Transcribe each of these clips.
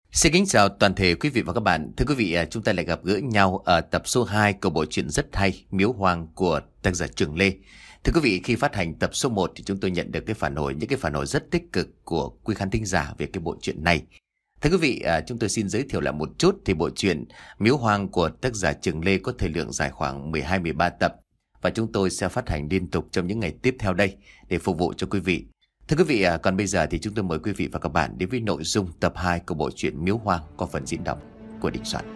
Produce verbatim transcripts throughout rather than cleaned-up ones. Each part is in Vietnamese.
Xin kính chào toàn thể quý vị và các bạn. Thưa quý vị, chúng ta lại gặp gỡ nhau ở tập số hai của bộ truyện rất hay Miếu Hoang của tác giả Trường Lê. Thưa quý vị, khi phát hành tập số một thì chúng tôi nhận được cái phản hồi, những cái phản hồi rất tích cực của quý khán thính giả về cái bộ truyện này. Thưa quý vị, chúng tôi xin giới thiệu lại một chút thì bộ truyện Miếu Hoang của tác giả Trường Lê có thời lượng dài khoảng mười hai mười ba tập và chúng tôi sẽ phát hành liên tục trong những ngày tiếp theo đây để phục vụ cho quý vị. Thưa quý vị, còn bây giờ thì chúng tôi mời quý vị và các bạn đến với nội dung tập hai của bộ truyện Miếu Hoang qua phần diễn đọc của Đình Soạn.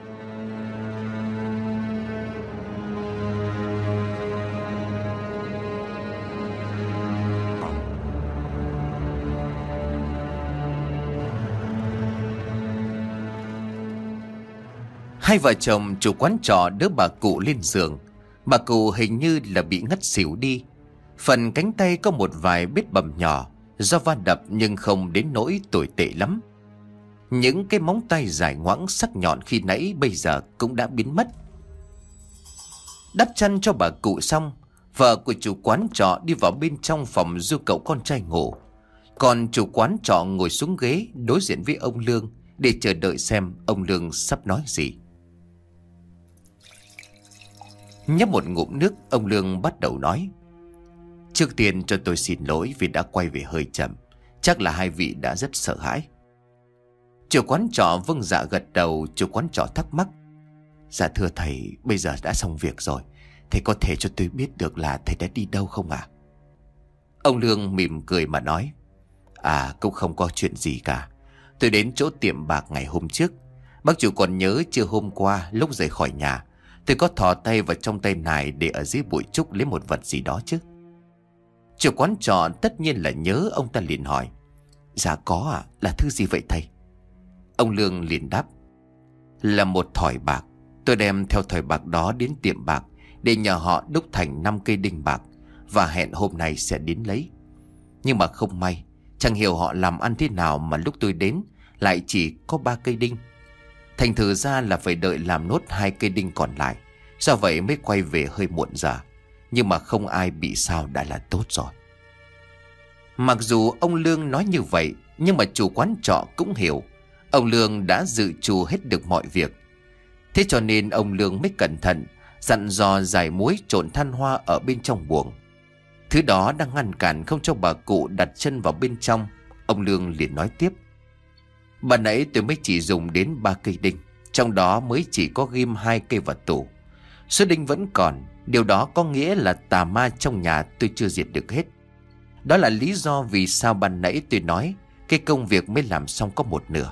Hai vợ chồng chủ quán trọ đỡ bà cụ lên giường. Bà cụ hình như là bị ngất xỉu đi. Phần cánh tay có một vài vết bầm nhỏ do va đập nhưng không đến nỗi tồi tệ lắm. Những cái móng tay dài ngoãng sắc nhọn khi nãy bây giờ cũng đã biến mất. Đắp chăn cho bà cụ xong, vợ của chủ quán trọ đi vào bên trong phòng giúp cậu con trai ngủ. Còn chủ quán trọ ngồi xuống ghế đối diện với ông Lương để chờ đợi xem ông Lương sắp nói gì. Nhấp một ngụm nước, ông Lương bắt đầu nói: "Trước tiên cho tôi xin lỗi vì đã quay về hơi chậm. Chắc là hai vị đã rất sợ hãi." Chủ quán trọ vâng dạ gật đầu. Chủ quán trọ thắc mắc: "Dạ thưa thầy, bây giờ đã xong việc rồi, thầy có thể cho tôi biết được là thầy đã đi đâu không ạ?" Ông Lương mỉm cười mà nói: "À, cũng không có chuyện gì cả. Tôi đến chỗ tiệm bạc ngày hôm trước. Bác chủ còn nhớ chưa, hôm qua lúc rời khỏi nhà tôi có thò tay vào trong tay nải để ở dưới bụi trúc lấy một vật gì đó chứ?" Chủ quán trọ tất nhiên là nhớ. Ông ta liền hỏi: "Dạ có ạ, à, là thứ gì vậy thầy?" Ông Lương liền đáp: "Là một thỏi bạc. Tôi đem theo thỏi bạc đó đến tiệm bạc để nhờ họ đúc thành năm cây đinh bạc và hẹn hôm nay sẽ đến lấy. Nhưng mà không may, chẳng hiểu họ làm ăn thế nào mà lúc tôi đến lại chỉ có ba cây đinh. Thành thử ra là phải đợi làm nốt hai cây đinh còn lại. Do vậy mới quay về hơi muộn giờ. Nhưng mà không ai bị sao đã là tốt rồi." Mặc dù ông Lương nói như vậy, nhưng mà chủ quán trọ cũng hiểu ông Lương đã dự trù hết được mọi việc. Thế cho nên ông Lương mới cẩn thận dặn dò giải muối trộn than hoa ở bên trong buồng. Thứ đó đang ngăn cản không cho bà cụ đặt chân vào bên trong. Ông Lương liền nói tiếp: "Bà nãy tôi mới chỉ dùng đến ba cây đinh, trong đó mới chỉ có ghim hai cây vào tủ. Số đinh vẫn còn. Điều đó có nghĩa là tà ma trong nhà tôi chưa diệt được hết. Đó là lý do vì sao ban nãy tôi nói cái công việc mới làm xong có một nửa."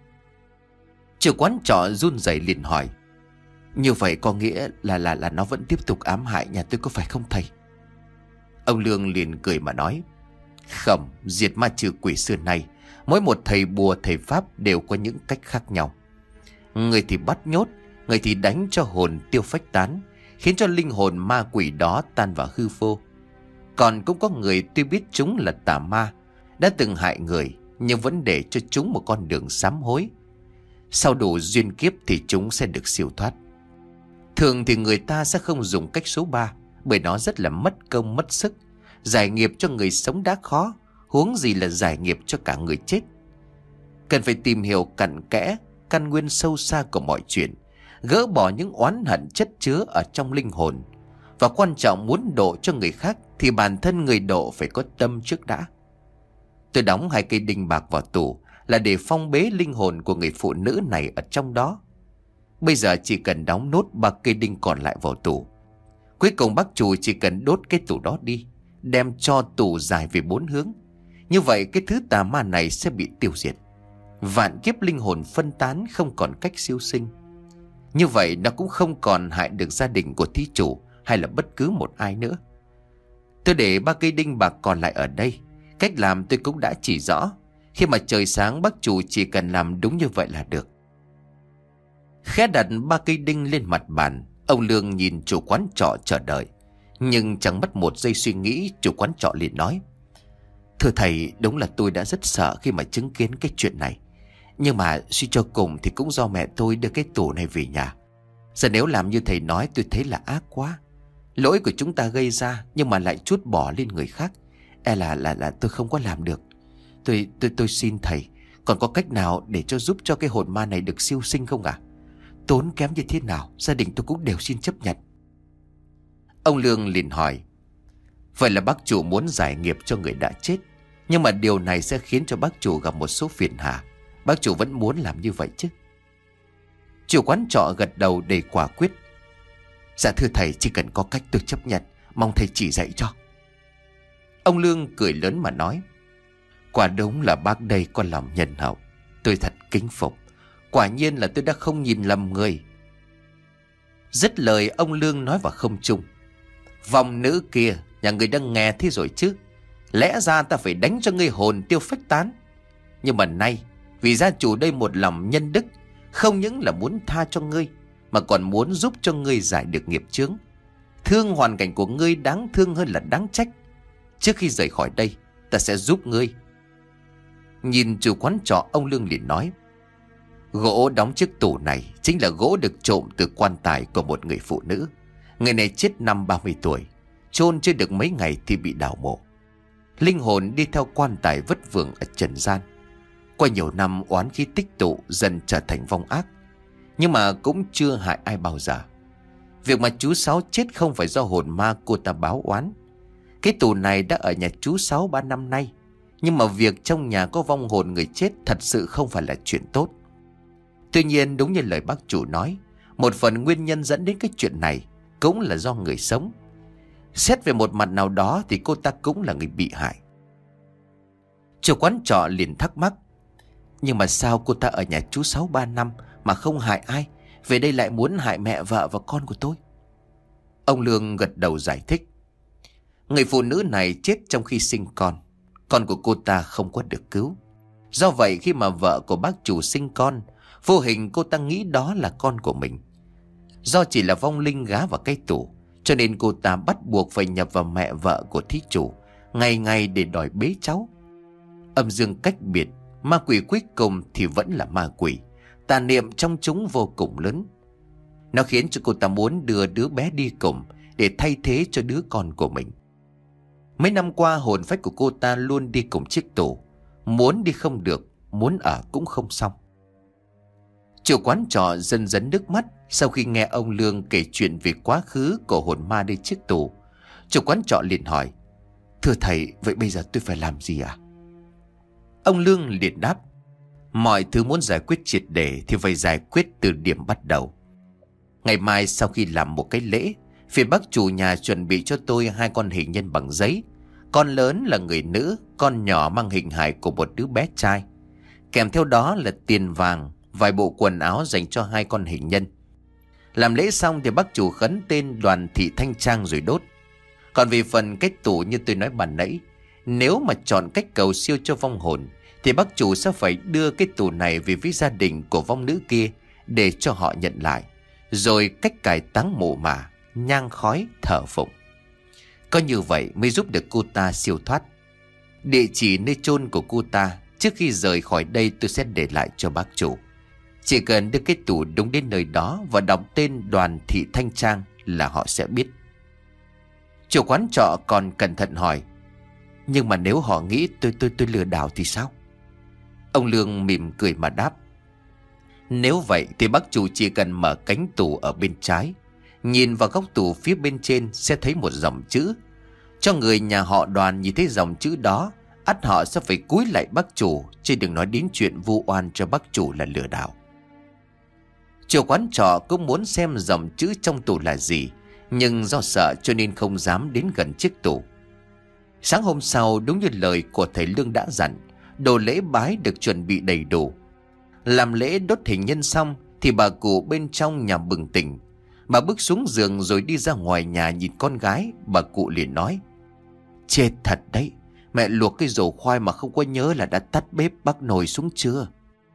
Chủ quán trọ run rẩy liền hỏi: "Như vậy có nghĩa là là là nó vẫn tiếp tục ám hại nhà tôi có phải không thầy?" Ông Lương liền cười mà nói: "Không, diệt ma trừ quỷ xưa nay mỗi một thầy bùa thầy pháp đều có những cách khác nhau. Người thì bắt nhốt, người thì đánh cho hồn tiêu phách tán, khiến cho linh hồn ma quỷ đó tan vào hư vô. Còn cũng có người tuy biết chúng là tà ma, đã từng hại người, nhưng vẫn để cho chúng một con đường sám hối. Sau đủ duyên kiếp thì chúng sẽ được siêu thoát. Thường thì người ta sẽ không dùng cách số ba, bởi nó rất là mất công mất sức. Giải nghiệp cho người sống đã khó, huống gì là giải nghiệp cho cả người chết. Cần phải tìm hiểu cặn kẽ căn nguyên sâu xa của mọi chuyện, gỡ bỏ những oán hận chất chứa ở trong linh hồn. Và quan trọng, muốn độ cho người khác thì bản thân người độ phải có tâm trước đã. Tôi đóng hai cây đinh bạc vào tủ là để phong bế linh hồn của người phụ nữ này ở trong đó. Bây giờ chỉ cần đóng nốt ba cây đinh còn lại vào tủ. Cuối cùng bác chủ chỉ cần đốt cái tủ đó đi, đem cho tủ dài về bốn hướng. Như vậy cái thứ tà ma này sẽ bị tiêu diệt. Vạn kiếp linh hồn phân tán, không còn cách siêu sinh. Như vậy nó cũng không còn hại được gia đình của thí chủ hay là bất cứ một ai nữa. Tôi để ba cây đinh bạc còn lại ở đây. Cách làm tôi cũng đã chỉ rõ. Khi mà trời sáng bác chủ chỉ cần làm đúng như vậy là được." Khẽ đặt ba cây đinh lên mặt bàn, ông Lương nhìn chủ quán trọ chờ đợi. Nhưng chẳng mất một giây suy nghĩ, chủ quán trọ liền nói: "Thưa thầy, đúng là tôi đã rất sợ khi mà chứng kiến cái chuyện này. Nhưng mà suy cho cùng thì cũng do mẹ tôi đưa cái tủ này về nhà. Giờ nếu làm như thầy nói tôi thấy là ác quá. Lỗi của chúng ta gây ra nhưng mà lại trút bỏ lên người khác. E là là là tôi không có làm được. Tôi tôi tôi xin thầy, Còn có cách nào để cho giúp cho cái hồn ma này được siêu sinh không ạ? Tốn kém như thế nào gia đình tôi cũng đều xin chấp nhận. Ông Lương liền hỏi: Vậy là bác chủ muốn giải nghiệp cho người đã chết, nhưng mà điều này sẽ khiến cho bác chủ gặp một số phiền hà. Bác chủ vẫn muốn làm như vậy chứ? Chủ quán trọ gật đầu đầy quả quyết: Dạ thưa thầy, chỉ cần có cách tôi chấp nhận, mong thầy chỉ dạy cho. Ông Lương cười lớn mà nói: Quả đúng là bác đây có lòng nhân hậu, tôi thật kính phục. Quả nhiên là tôi đã không nhìn lầm người. Dứt lời ông Lương nói vào không trung: Vong nữ kia, nhà người đang nghe thế rồi chứ? Lẽ ra ta phải đánh cho ngươi hồn tiêu phách tán. Nhưng mà nay vì gia chủ đây một lòng nhân đức, không những là muốn tha cho ngươi, mà còn muốn giúp cho ngươi giải được nghiệp chướng. Thương hoàn cảnh của ngươi đáng thương hơn là đáng trách. Trước khi rời khỏi đây, ta sẽ giúp ngươi. Nhìn chủ quán trọ, ông Lương liền nói: Gỗ đóng chiếc tủ này chính là gỗ được trộm từ quan tài của một người phụ nữ. Người này chết năm ba mươi tuổi, chôn chưa được mấy ngày thì bị đào mộ. Linh hồn đi theo quan tài vất vưởng ở trần gian. Qua nhiều năm oán khí tích tụ, dần trở thành vong ác, nhưng mà cũng chưa hại ai bao giờ. Việc mà chú Sáu chết không phải do hồn ma cô ta báo oán. Cái tù này đã ở nhà chú Sáu ba năm nay, nhưng mà việc trong nhà có vong hồn người chết thật sự không phải là chuyện tốt. Tuy nhiên đúng như lời bác chủ nói, một phần nguyên nhân dẫn đến cái chuyện này cũng là do người sống. Xét về một mặt nào đó thì cô ta cũng là người bị hại. Chủ quán trọ liền thắc mắc: Nhưng mà sao cô ta ở nhà chú Sáu ba năm mà không hại ai, về đây lại muốn hại mẹ vợ và con của tôi? Ông Lương gật đầu giải thích: Người phụ nữ này chết trong khi sinh con. Con của cô ta không có được cứu. Do vậy khi mà vợ của bác chủ sinh con, vô hình cô ta nghĩ đó là con của mình. Do chỉ là vong linh gá vào cái tủ, cho nên cô ta bắt buộc phải nhập vào mẹ vợ của thí chủ, ngày ngày để đòi bế cháu. Âm dương cách biệt, ma quỷ cuối cùng thì vẫn là ma quỷ. Tà niệm trong chúng vô cùng lớn. Nó khiến cho cô ta muốn đưa đứa bé đi cùng để thay thế cho đứa con của mình. Mấy năm qua hồn phách của cô ta luôn đi cùng chiếc tủ. Muốn đi không được, muốn ở cũng không xong. Chủ quán trọ dần dần nước mắt sau khi nghe ông Lương kể chuyện về quá khứ của hồn ma đi chiếc tủ. Chủ quán trọ liền hỏi: Thưa thầy, vậy bây giờ tôi phải làm gì ạ? Ông Lương liền đáp: Mọi thứ muốn giải quyết triệt để thì phải giải quyết từ điểm bắt đầu. Ngày mai sau khi làm một cái lễ, phía bác chủ nhà chuẩn bị cho tôi hai con hình nhân bằng giấy. Con lớn là người nữ, con nhỏ mang hình hài của một đứa bé trai. Kèm theo đó là tiền vàng, vài bộ quần áo dành cho hai con hình nhân. Làm lễ xong thì bác chủ khấn tên Đoàn Thị Thanh Trang rồi đốt. Còn về phần cách tủ như tôi nói ban nãy, nếu mà chọn cách cầu siêu cho vong hồn thì bác chủ sẽ phải đưa cái tủ này về với gia đình của vong nữ kia để cho họ nhận lại, rồi cách cải táng mộ mả, nhang khói, thờ phụng. Có như vậy mới giúp được cô ta siêu thoát. Địa chỉ nơi chôn của cô ta trước khi rời khỏi đây tôi sẽ để lại cho bác chủ. Chỉ cần đưa cái tủ đúng đến nơi đó và đọc tên Đoàn Thị Thanh Trang là họ sẽ biết. Chủ quán trọ còn cẩn thận hỏi: Nhưng mà nếu họ nghĩ tôi tôi tôi lừa đảo thì sao? Ông Lương mỉm cười mà đáp: Nếu vậy thì bác chủ chỉ cần mở cánh tủ ở bên trái, nhìn vào góc tủ phía bên trên sẽ thấy một dòng chữ. Cho người nhà họ Đoàn nhìn thấy dòng chữ đó, ắt họ sẽ phải cúi lại bác chủ, chứ đừng nói đến chuyện vu oan cho bác chủ là lừa đảo. Chủ quán trọ cũng muốn xem dòng chữ trong tủ là gì, nhưng do sợ cho nên không dám đến gần chiếc tủ. Sáng hôm sau, đúng như lời của thầy Lương đã dặn, đồ lễ bái được chuẩn bị đầy đủ. Làm lễ đốt hình nhân xong thì bà cụ bên trong nhà bừng tỉnh. Bà bước xuống giường rồi đi ra ngoài nhà nhìn con gái. Bà cụ liền nói: Chết thật đấy, mẹ luộc cái rổ khoai mà không có nhớ là đã tắt bếp bắc nồi xuống chưa.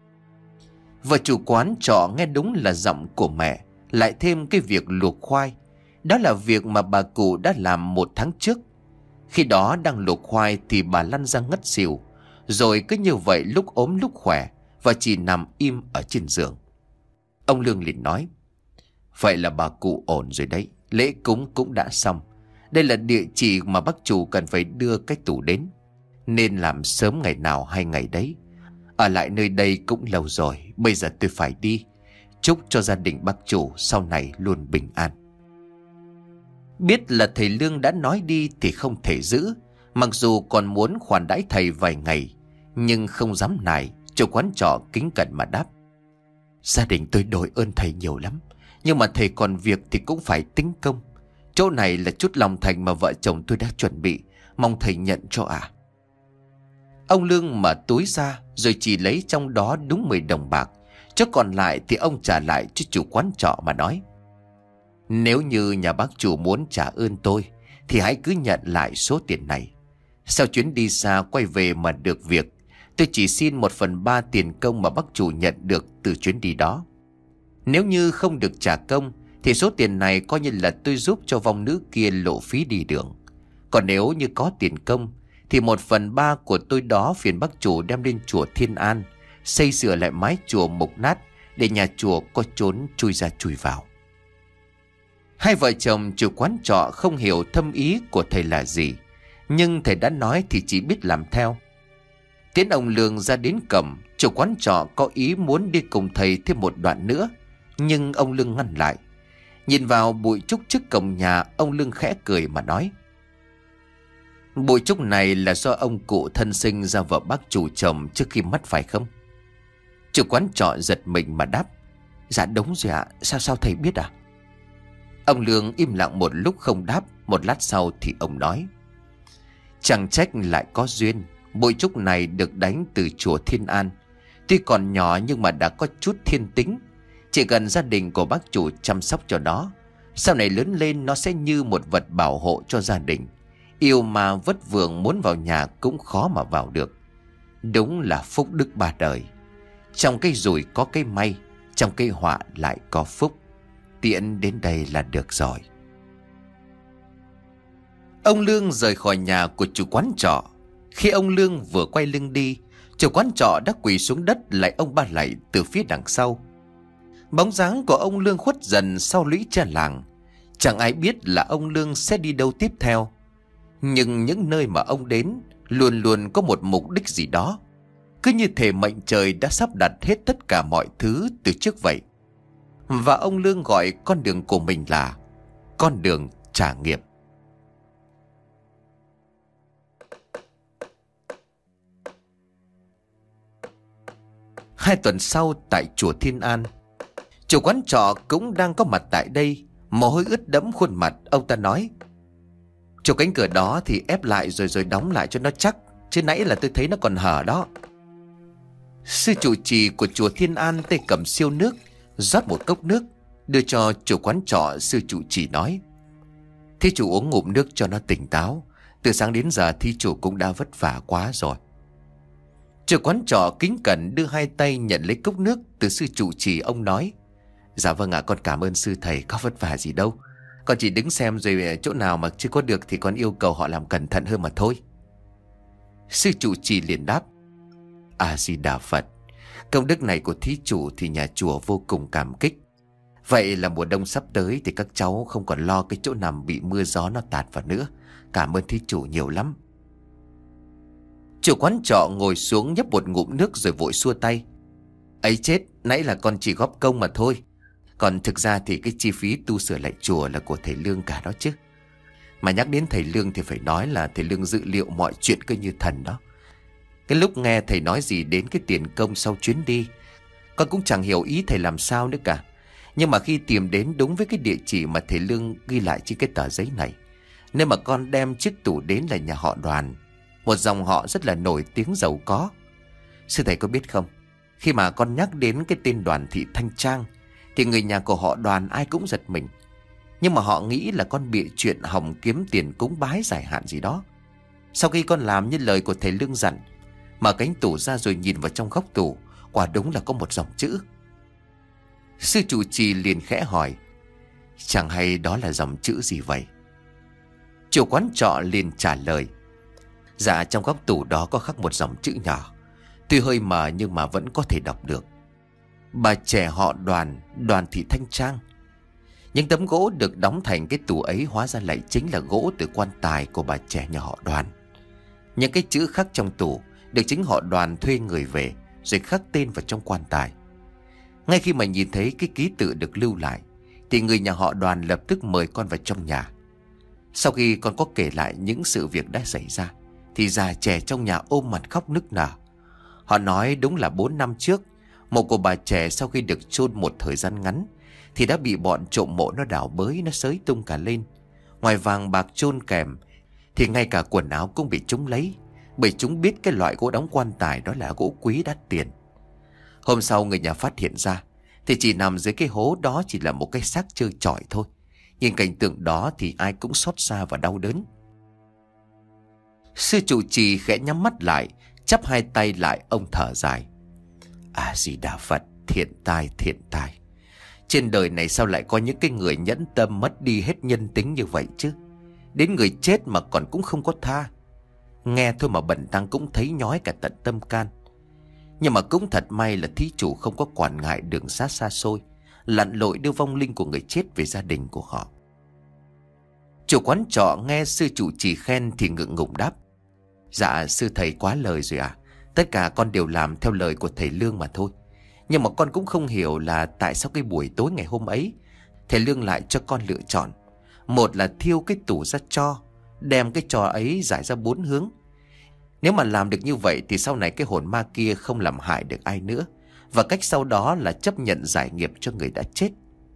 Vợ chủ quán trọ nghe đúng là giọng của mẹ, lại thêm cái việc luộc khoai. Đó là việc mà bà cụ đã làm một tháng trước. Khi đó đang luộc khoai thì bà lăn ra ngất xỉu, rồi cứ như vậy lúc ốm lúc khỏe, và chỉ nằm im ở trên giường. Ông Lương liền nói: Vậy là bà cụ ổn rồi đấy, lễ cúng cũng đã xong. Đây là địa chỉ mà bác chủ cần phải đưa cái tủ đến, nên làm sớm ngày nào hay ngày đấy. Ở lại nơi đây cũng lâu rồi, bây giờ tôi phải đi. Chúc cho gia đình bác chủ sau này luôn bình an. Biết là thầy Lương đã nói đi thì không thể giữ. Mặc dù còn muốn khoản đãi thầy vài ngày, nhưng không dám nài. Chủ quán trọ kính cẩn mà đáp: Gia đình tôi đội ơn thầy nhiều lắm, nhưng mà thầy còn việc thì cũng phải tính công. Chỗ này là chút lòng thành mà vợ chồng tôi đã chuẩn bị, mong thầy nhận cho ạ. À. Ông Lương mở túi ra rồi chỉ lấy trong đó đúng mười đồng bạc. Chứ còn lại thì ông trả lại cho chủ quán trọ mà nói: Nếu như nhà bác chủ muốn trả ơn tôi thì hãy cứ nhận lại số tiền này. Sau chuyến đi xa quay về mà được việc, tôi chỉ xin một phần ba tiền công mà bác chủ nhận được từ chuyến đi đó. Nếu như không được trả công thì số tiền này coi như là tôi giúp cho vong nữ kia lộ phí đi đường. Còn nếu như có tiền công thì một phần ba của tôi đó phiền bác chủ đem lên chùa Thiên An, xây sửa lại mái chùa mục nát để nhà chùa có trốn chui ra chui vào. Hai vợ chồng chủ quán trọ không hiểu thâm ý của thầy là gì, nhưng thầy đã nói thì chỉ biết làm theo. Tiến ông Lương ra đến cổng, chủ quán trọ có ý muốn đi cùng thầy thêm một đoạn nữa, nhưng ông Lương ngăn lại. Nhìn vào bụi trúc trước cổng nhà, ông Lương khẽ cười mà nói: Bụi trúc này là do ông cụ thân sinh ra vợ bác chủ chồng trước khi mất phải không? Chủ quán trọ giật mình mà đáp: Dạ đúng rồi ạ, sao sao thầy biết à? Ông Lương im lặng một lúc không đáp. Một lát sau thì ông nói: Chẳng trách lại có duyên. Bụi trúc này được đánh từ chùa Thiên An. Tuy còn nhỏ nhưng mà đã có chút thiên tính. Chỉ cần gia đình của bác chủ chăm sóc cho nó, sau này lớn lên nó sẽ như một vật bảo hộ cho gia đình. Yêu mà vất vưởng muốn vào nhà cũng khó mà vào được. Đúng là phúc đức ba đời. Trong cái rủi có cái may, trong cái họa lại có phúc. Tiễn đến đây là được rồi. Ông Lương rời khỏi nhà của chủ quán trọ. Khi ông Lương vừa quay lưng đi, chủ quán trọ đã quỳ xuống đất lạy ông ba lạy từ phía đằng sau. Bóng dáng của ông Lương khuất dần sau lũy tre làng. Chẳng ai biết là ông Lương sẽ đi đâu tiếp theo. Nhưng những nơi mà ông đến luôn luôn có một mục đích gì đó. Cứ như thể mệnh trời đã sắp đặt hết tất cả mọi thứ từ trước vậy. Và ông Lương gọi con đường của mình là con đường trả nghiệp. Hai tuần sau tại chùa Thiên An, chủ quán trọ cũng đang có mặt tại đây. Mồ hôi ướt đẫm khuôn mặt. Ông ta nói: Chỗ cánh cửa đó thì ép lại rồi rồi đóng lại cho nó chắc, chứ nãy là tôi thấy nó còn hở đó. Sư trụ trì của chùa Thiên An tay cầm siêu nước, rót một cốc nước đưa cho chủ quán trọ. Sư trụ trì nói: Thí chủ uống ngụm nước cho nó tỉnh táo. Từ sáng đến giờ thí chủ cũng đã vất vả quá rồi. Chủ quán trọ kính cẩn đưa hai tay nhận lấy cốc nước từ sư trụ trì. Ông nói: Dạ vâng ạ, con cảm ơn sư thầy, có vất vả gì đâu. Con chỉ đứng xem rồi chỗ nào mà chưa có được thì con yêu cầu họ làm cẩn thận hơn mà thôi. Sư trụ trì liền đáp: A Di Đà Phật. Công đức này của thí chủ thì nhà chùa vô cùng cảm kích. Vậy là mùa đông sắp tới thì các cháu không còn lo cái chỗ nằm bị mưa gió nó tạt vào nữa. Cảm ơn thí chủ nhiều lắm. Chủ quán trọ ngồi xuống nhấp một ngụm nước rồi vội xua tay: Ấy chết, nãy là con chỉ góp công mà thôi. Còn thực ra thì cái chi phí tu sửa lại chùa là của thầy Lương cả đó chứ. Mà nhắc đến thầy Lương thì phải nói là thầy Lương dự liệu mọi chuyện cứ như thần đó. Cái lúc nghe thầy nói gì đến cái tiền công sau chuyến đi, con cũng chẳng hiểu ý thầy làm sao nữa cả. Nhưng mà khi tìm đến đúng với cái địa chỉ mà thầy Lương ghi lại trên cái tờ giấy này, nên mà con đem chiếc tủ đến là nhà họ Đoàn, một dòng họ rất là nổi tiếng giàu có. Sư thầy có biết không, khi mà con nhắc đến cái tên Đoàn Thị Thanh Trang thì người nhà của họ Đoàn ai cũng giật mình. Nhưng mà họ nghĩ là con bịa chuyện hòng kiếm tiền cúng bái giải hạn gì đó. Sau khi con làm như lời của thầy Lương dặn, mở cánh tủ ra rồi nhìn vào trong góc tủ, quả đúng là có một dòng chữ. Sư trụ trì liền khẽ hỏi: Chẳng hay đó là dòng chữ gì vậy? Chủ quán trọ liền trả lời: Dạ, trong góc tủ đó có khắc một dòng chữ nhỏ, tuy hơi mờ nhưng mà vẫn có thể đọc được: Bà trẻ họ Đoàn, Đoàn Thị Thanh Trang. Những tấm gỗ được đóng thành cái tủ ấy hóa ra lại chính là gỗ từ quan tài của bà trẻ nhà họ Đoàn. Những cái chữ khắc trong tủ được chính họ Đoàn thuê người về rồi khắc tên vào trong quan tài. Ngay khi mà nhìn thấy cái ký tự được lưu lại thì người nhà họ Đoàn lập tức mời con vào trong nhà. Sau khi con có kể lại những sự việc đã xảy ra thì già trẻ trong nhà ôm mặt khóc nức nở. Họ nói đúng là bốn năm trước, mộ của bà trẻ sau khi được chôn một thời gian ngắn thì đã bị bọn trộm mộ nó đào bới, nó xới tung cả lên. Ngoài vàng bạc chôn kèm thì ngay cả quần áo cũng bị chúng lấy, bởi chúng biết cái loại gỗ đóng quan tài đó là gỗ quý đắt tiền. Hôm sau người nhà phát hiện ra thì chỉ nằm dưới cái hố đó chỉ là một cái xác trơ trọi thôi. Nhìn cảnh tượng đó thì ai cũng xót xa và đau đớn. Sư trụ trì khẽ nhắm mắt lại, chắp hai tay lại, ông thở dài. A Di Đà Phật, thiện tai thiện tai. Trên đời này sao lại có những cái người nhẫn tâm mất đi hết nhân tính như vậy chứ? Đến người chết mà còn cũng không có tha. Nghe thôi mà bần tăng cũng thấy nhói cả tận tâm can. Nhưng mà cũng thật may là thí chủ không có quản ngại đường xa xa xôi, lặn lội đưa vong linh của người chết về gia đình của họ. Chủ quán trọ nghe sư trụ trì khen thì ngượng ngùng đáp. Dạ sư thầy quá lời rồi à. Tất cả con đều làm theo lời của thầy Lương mà thôi. Nhưng mà con cũng không hiểu là tại sao cái buổi tối ngày hôm ấy thầy Lương lại cho con lựa chọn. Một là thiêu cái tủ ra tro, đem cái tro ấy rải ra bốn hướng. Nếu mà làm được như vậy thì sau này cái hồn ma kia không làm hại được ai nữa. Và cách sau đó là chấp nhận giải nghiệp cho người đã chết.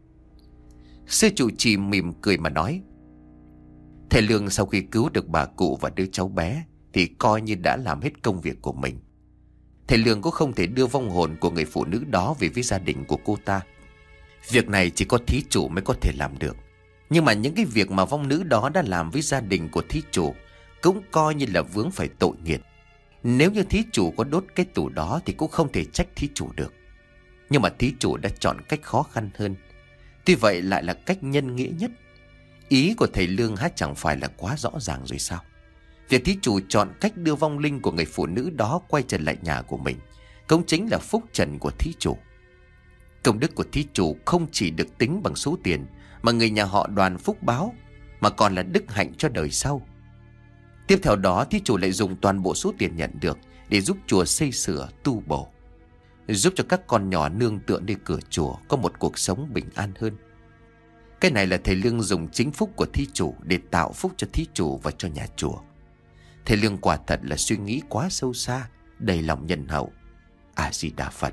Sư trụ trì mỉm cười mà nói. Thầy Lương sau khi cứu được bà cụ và đứa cháu bé thì coi như đã làm hết công việc của mình. Thầy Lương cũng không thể đưa vong hồn của người phụ nữ đó về với gia đình của cô ta. Việc này chỉ có thí chủ mới có thể làm được. Nhưng mà những cái việc mà vong nữ đó đã làm với gia đình của thí chủ cũng coi như là vướng phải tội nghiệt. Nếu như thí chủ có đốt cái tủ đó thì cũng không thể trách thí chủ được. Nhưng mà thí chủ đã chọn cách khó khăn hơn. Tuy vậy lại là cách nhân nghĩa nhất. Ý của thầy Lương hát chẳng phải là quá rõ ràng rồi sao? Việc thí chủ chọn cách đưa vong linh của người phụ nữ đó quay trở lại nhà của mình cũng chính là phúc trần của thí chủ. Công đức của thí chủ không chỉ được tính bằng số tiền mà người nhà họ Đoàn phúc báo, mà còn là đức hạnh cho đời sau. Tiếp theo đó thí chủ lại dùng toàn bộ số tiền nhận được để giúp chùa xây sửa tu bổ, giúp cho các con nhỏ nương tựa nơi cửa chùa có một cuộc sống bình an hơn. Cái này là thầy Lương dùng chính phúc của thí chủ để tạo phúc cho thí chủ và cho nhà chùa. Thầy Lương quả thật là suy nghĩ quá sâu xa, đầy lòng nhân hậu. A Di Đà Phật.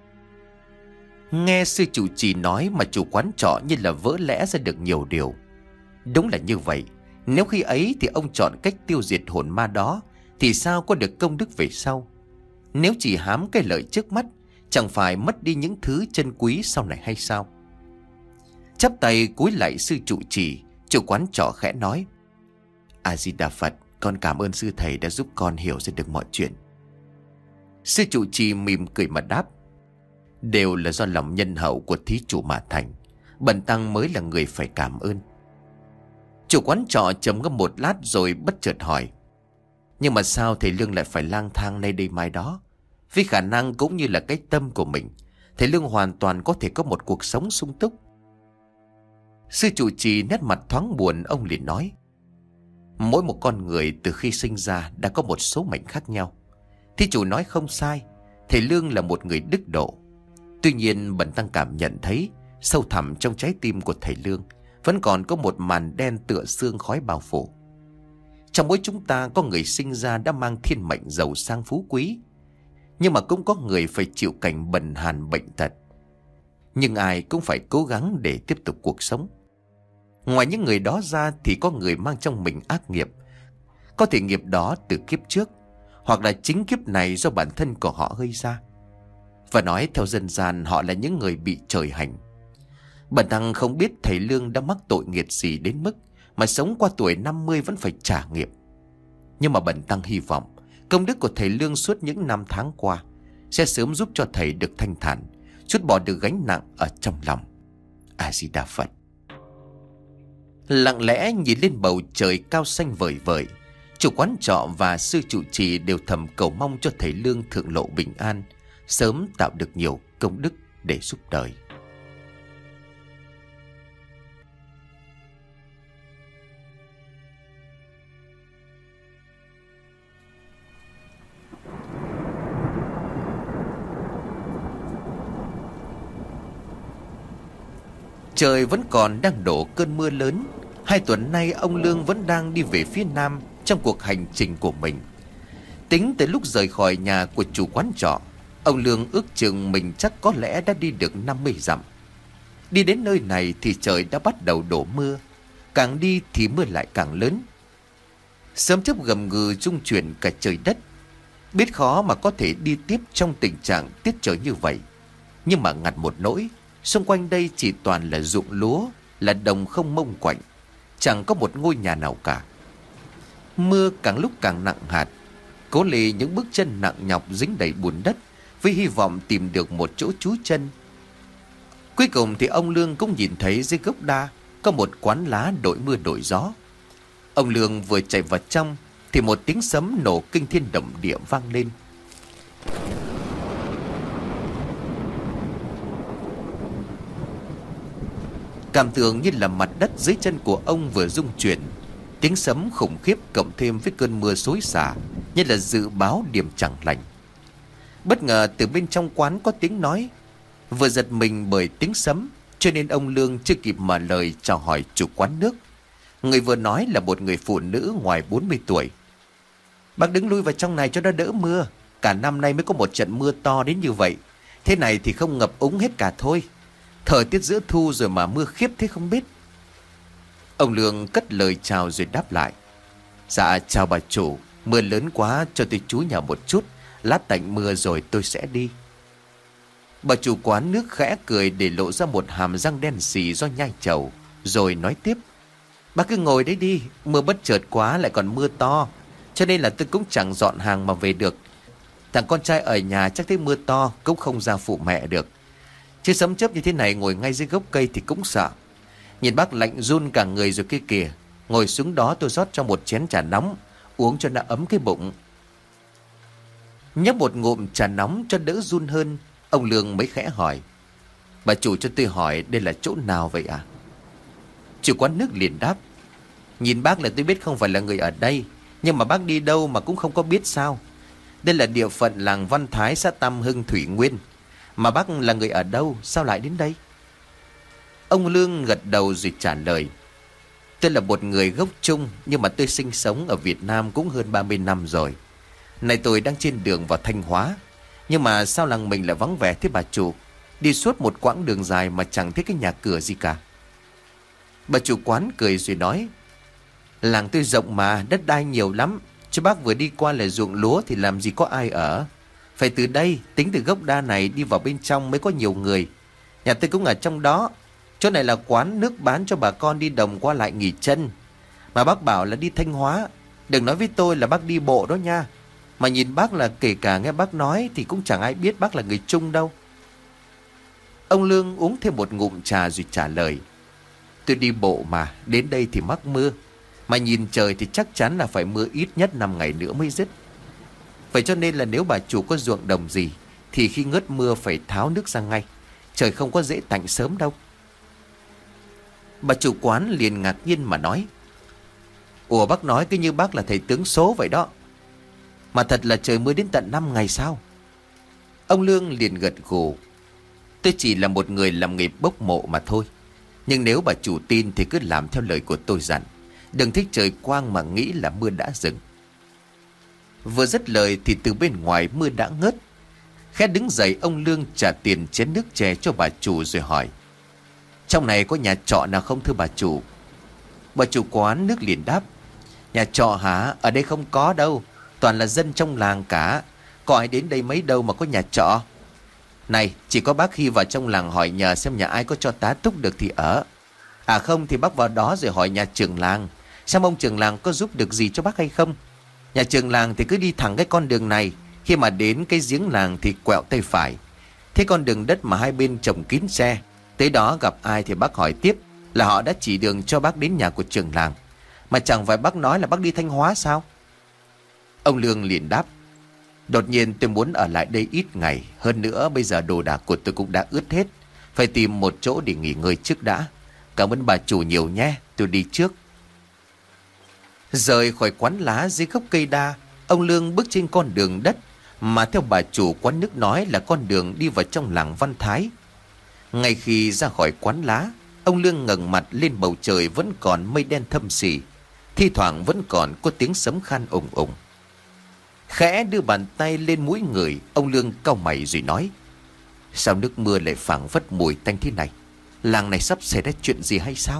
Nghe sư chủ trì nói mà chủ quán trọ như là vỡ lẽ ra được nhiều điều. Đúng là như vậy. Nếu khi ấy thì ông chọn cách tiêu diệt hồn ma đó thì sao có được công đức về sau? Nếu chỉ hám cái lợi trước mắt, chẳng phải mất đi những thứ chân quý sau này hay sao? Chắp tay cúi lại sư trụ trì, chủ quán trọ khẽ nói. A Di Đà Phật, con cảm ơn sư thầy đã giúp con hiểu ra được mọi chuyện. Sư trụ trì mỉm cười mà đáp. Đều là do lòng nhân hậu của thí chủ mà thành. Bần tăng mới là người phải cảm ơn. Chủ quán trọ trầm ngâm một lát rồi bất chợt hỏi. Nhưng mà sao thầy Lương lại phải lang thang nay đây mai đó? Vì khả năng cũng như là cái tâm của mình, thầy Lương hoàn toàn có thể có một cuộc sống sung túc. Sư trụ trì nét mặt thoáng buồn, ông liền nói. Mỗi một con người từ khi sinh ra đã có một số mệnh khác nhau. Thí chủ nói không sai, thầy Lương là một người đức độ. Tuy nhiên bần tăng cảm nhận thấy sâu thẳm trong trái tim của thầy Lương vẫn còn có một màn đen tựa sương khói bao phủ. Trong mỗi chúng ta có người sinh ra đã mang thiên mệnh giàu sang phú quý, nhưng mà cũng có người phải chịu cảnh bần hàn bệnh tật. Nhưng ai cũng phải cố gắng để tiếp tục cuộc sống. Ngoài những người đó ra thì có người mang trong mình ác nghiệp. Có thể nghiệp đó từ kiếp trước, hoặc là chính kiếp này do bản thân của họ gây ra. Và nói theo dân gian, họ là những người bị trời hành. Bần tăng không biết thầy Lương đã mắc tội nghiệt gì đến mức mà sống qua tuổi năm mươi vẫn phải trả nghiệp. Nhưng mà bần tăng hy vọng công đức của thầy Lương suốt những năm tháng qua sẽ sớm giúp cho thầy được thanh thản, trút bỏ được gánh nặng ở trong lòng. A Di Đà Phật. Lặng lẽ nhìn lên bầu trời cao xanh vời vợi, chủ quán trọ và sư trụ trì đều thầm cầu mong cho thầy Lương thượng lộ bình an, sớm tạo được nhiều công đức để giúp đời. Trời vẫn còn đang đổ cơn mưa lớn. Hai tuần nay ông Lương vẫn đang đi về phía nam trong cuộc hành trình của mình. Tính tới lúc rời khỏi nhà của chủ quán trọ, ông Lương ước chừng mình chắc có lẽ đã đi được năm mươi dặm. Đi đến nơi này thì trời đã bắt đầu đổ mưa. Càng đi thì mưa lại càng lớn. Sớm chớp gầm gừ rung chuyển cả trời đất. Biết khó mà có thể đi tiếp trong tình trạng tiết trời như vậy. Nhưng mà ngặt một nỗi, xung quanh đây chỉ toàn là ruộng lúa, là đồng không mông quạnh, chẳng có một ngôi nhà nào cả. Mưa càng lúc càng nặng hạt. Cố Lê những bước chân nặng nhọc dính đầy bùn đất, với hy vọng tìm được một chỗ trú chân. Cuối cùng thì ông Lương cũng nhìn thấy dưới gốc đa có một quán lá đội mưa đội gió. Ông Lương vừa chạy vào trong thì một tiếng sấm nổ kinh thiên động địa vang lên. Cảm tưởng như là mặt đất dưới chân của ông vừa rung chuyển. Tiếng sấm khủng khiếp cộng thêm với cơn mưa xối xả, như là dự báo điểm chẳng lành. Bất ngờ từ bên trong quán có tiếng nói. Vừa giật mình bởi tiếng sấm, cho nên ông Lương chưa kịp mở lời chào hỏi chủ quán nước. Người vừa nói là một người phụ nữ ngoài bốn mươi tuổi. Bác đứng lui vào trong này cho nó đỡ mưa. Cả năm nay mới có một trận mưa to đến như vậy. Thế này thì không ngập úng hết cả thôi. Thời tiết giữa thu rồi mà mưa khiếp thế không biết. Ông Lương cất lời chào rồi đáp lại. Dạ chào bà chủ. Mưa lớn quá, cho tôi trú nhà một chút. Lát tạnh mưa rồi tôi sẽ đi. Bà chủ quán nước khẽ cười để lộ ra một hàm răng đen xì do nhai trầu, rồi nói tiếp. Bác cứ ngồi đấy đi. Mưa bất chợt quá lại còn mưa to, cho nên là tôi cũng chẳng dọn hàng mà về được. Thằng con trai ở nhà chắc thấy mưa to cũng không ra phụ mẹ được. Chứ sấm chớp như thế này ngồi ngay dưới gốc cây thì cũng sợ. Nhìn bác lạnh run cả người rồi kia kìa. Ngồi xuống đó tôi rót cho một chén trà nóng, uống cho nó ấm cái bụng. Nhấp một ngụm trà nóng cho đỡ run hơn, ông Lương mới khẽ hỏi. Bà chủ cho tôi hỏi đây là chỗ nào vậy à? Chủ quán nước liền đáp. Nhìn bác là tôi biết không phải là người ở đây, nhưng mà bác đi đâu mà cũng không có biết sao. Đây là địa phận làng Văn Thái, xã Tam Hưng, Thủy Nguyên. Mà bác là người ở đâu, sao lại đến đây? Ông Lương gật đầu rồi trả lời. Tôi là một người gốc Trung, nhưng mà tôi sinh sống ở Việt Nam cũng hơn ba mươi năm rồi. Này tôi đang trên đường vào Thanh Hóa. Nhưng mà sao làng mình lại vắng vẻ thế bà chủ? Đi suốt một quãng đường dài mà chẳng thấy cái nhà cửa gì cả. Bà chủ quán cười rồi nói. Làng tôi rộng mà, đất đai nhiều lắm. Chứ bác vừa đi qua là ruộng lúa thì làm gì có ai ở. Phải từ đây, tính từ gốc đa này đi vào bên trong mới có nhiều người. Nhà tôi cũng ở trong đó. Chỗ này là quán nước bán cho bà con đi đồng qua lại nghỉ chân. Mà bác bảo là đi Thanh Hóa, đừng nói với tôi là bác đi bộ đó nha. Mà nhìn bác là kể cả nghe bác nói thì cũng chẳng ai biết bác là người Trung đâu. Ông Lương uống thêm một ngụm trà rồi trả lời. Tôi đi bộ mà, đến đây thì mắc mưa. Mà nhìn trời thì chắc chắn là phải mưa ít nhất năm ngày nữa mới dứt. Vậy cho nên là nếu bà chủ có ruộng đồng gì thì khi ngớt mưa phải tháo nước ra ngay. Trời không có dễ tạnh sớm đâu. Bà chủ quán liền ngạc nhiên mà nói. Ủa bác nói cứ như bác là thầy tướng số vậy đó. Mà thật là trời mưa đến tận năm ngày sao? Ông Lương liền gật gù. Tôi chỉ là một người làm nghề bốc mộ mà thôi. Nhưng nếu bà chủ tin thì cứ làm theo lời của tôi dặn. Đừng thích trời quang mà nghĩ là mưa đã dừng. Vừa dứt lời thì từ bên ngoài mưa đã ngớt. Khẽ đứng dậy ông Lương trả tiền chén nước chè cho bà chủ rồi hỏi. Trong này có nhà trọ nào không thưa bà chủ? Bà chủ quán nước liền đáp. Nhà trọ hả? Ở đây không có đâu. Toàn là dân trong làng cả. Có ai đến đây mấy đâu mà có nhà trọ. Này, chỉ có bác khi vào trong làng hỏi nhờ xem nhà ai có cho tá túc được thì ở. À không thì bác vào đó rồi hỏi nhà trưởng làng, xem ông trưởng làng có giúp được gì cho bác hay không. Nhà trưởng làng thì cứ đi thẳng cái con đường này. Khi mà đến cái giếng làng thì quẹo tay phải. Thế con đường đất mà hai bên trồng kín xe. Tới đó gặp ai thì bác hỏi tiếp, là họ đã chỉ đường cho bác đến nhà của trưởng làng. Mà chẳng phải bác nói là bác đi Thanh Hóa sao? Ông Lương liền đáp. Đột nhiên tôi muốn ở lại đây ít ngày. Hơn nữa bây giờ đồ đạc của tôi cũng đã ướt hết. Phải tìm một chỗ để nghỉ ngơi trước đã. Cảm ơn bà chủ nhiều nhé. Tôi đi trước. Rời khỏi quán lá dưới gốc cây đa, ông Lương bước trên con đường đất mà theo bà chủ quán nước nói là con đường đi vào trong làng Văn Thái. Ngay khi ra khỏi quán lá, Ông Lương ngẩng mặt lên bầu trời, vẫn còn mây đen thâm xì, thi thoảng vẫn còn có tiếng sấm khan ùng ùng. Khẽ đưa bàn tay lên mũi người, ông Lương cau mày rồi nói: sao nước mưa lại phảng phất mùi tanh thế này? Làng này sắp xảy ra chuyện gì hay sao?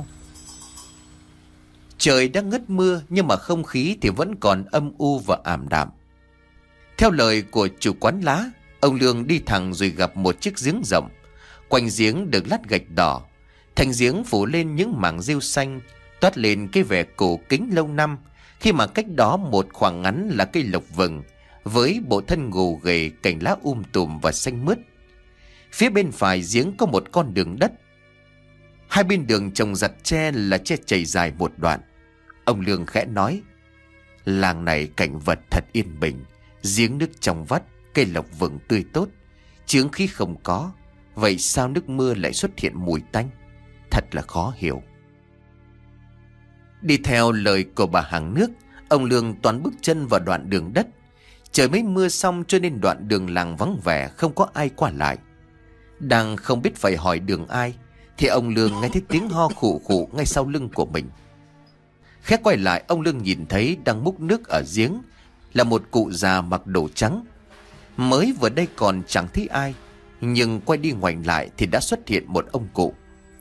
Trời đã ngớt mưa, nhưng mà không khí thì vẫn còn âm u và ảm đạm. Theo lời của chủ quán lá, ông Lương đi thẳng rồi gặp một chiếc giếng rộng. Quanh giếng được lát gạch đỏ, thành giếng phủ lên những mảng rêu xanh, toát lên cái vẻ cổ kính lâu năm, khi mà cách đó một khoảng ngắn là cây lộc vừng với bộ thân gồ ghề, cành lá um tùm và xanh mướt. Phía bên phải giếng có một con đường đất, hai bên đường trồng giặt tre là tre chảy dài một đoạn. Ông Lương khẽ nói: làng này cảnh vật thật yên bình, giếng nước trong vắt, cây lộc vừng tươi tốt, chướng khí không có, vậy sao nước mưa lại xuất hiện mùi tanh? Thật là khó hiểu. Đi theo lời của bà hàng nước, ông Lương toán bước chân vào đoạn đường đất. Trời mới mưa xong cho nên đoạn đường làng vắng vẻ, không có ai qua lại. Đang không biết phải hỏi đường ai thì ông Lương nghe thấy tiếng ho khụ khụ ngay sau lưng của mình. Khẽ quay lại, ông Lương nhìn thấy đang múc nước ở giếng là một cụ già mặc đồ trắng. Mới vừa đây còn chẳng thấy ai, nhưng quay đi ngoảnh lại thì đã xuất hiện một ông cụ.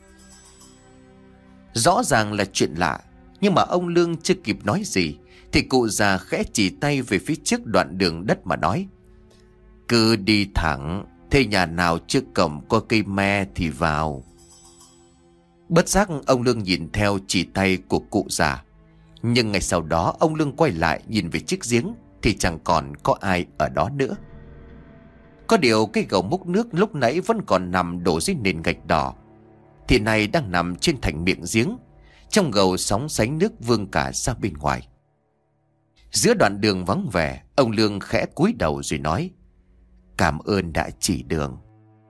Rõ ràng là chuyện lạ, nhưng mà ông Lương chưa kịp nói gì thì cụ già khẽ chỉ tay về phía trước đoạn đường đất mà nói: cứ đi thẳng, thế nhà nào trước cổng có cây me thì vào. Bất giác ông Lương nhìn theo chỉ tay của cụ già, nhưng ngay sau đó ông Lương quay lại nhìn về chiếc giếng thì chẳng còn có ai ở đó nữa. Có điều cái gầu múc nước lúc nãy vẫn còn nằm đổ dưới nền gạch đỏ thì này đang nằm trên thành miệng giếng. Trong gầu sóng sánh nước vương cả ra bên ngoài. Giữa đoạn đường vắng vẻ, ông Lương khẽ cúi đầu rồi nói: cảm ơn đã chỉ đường.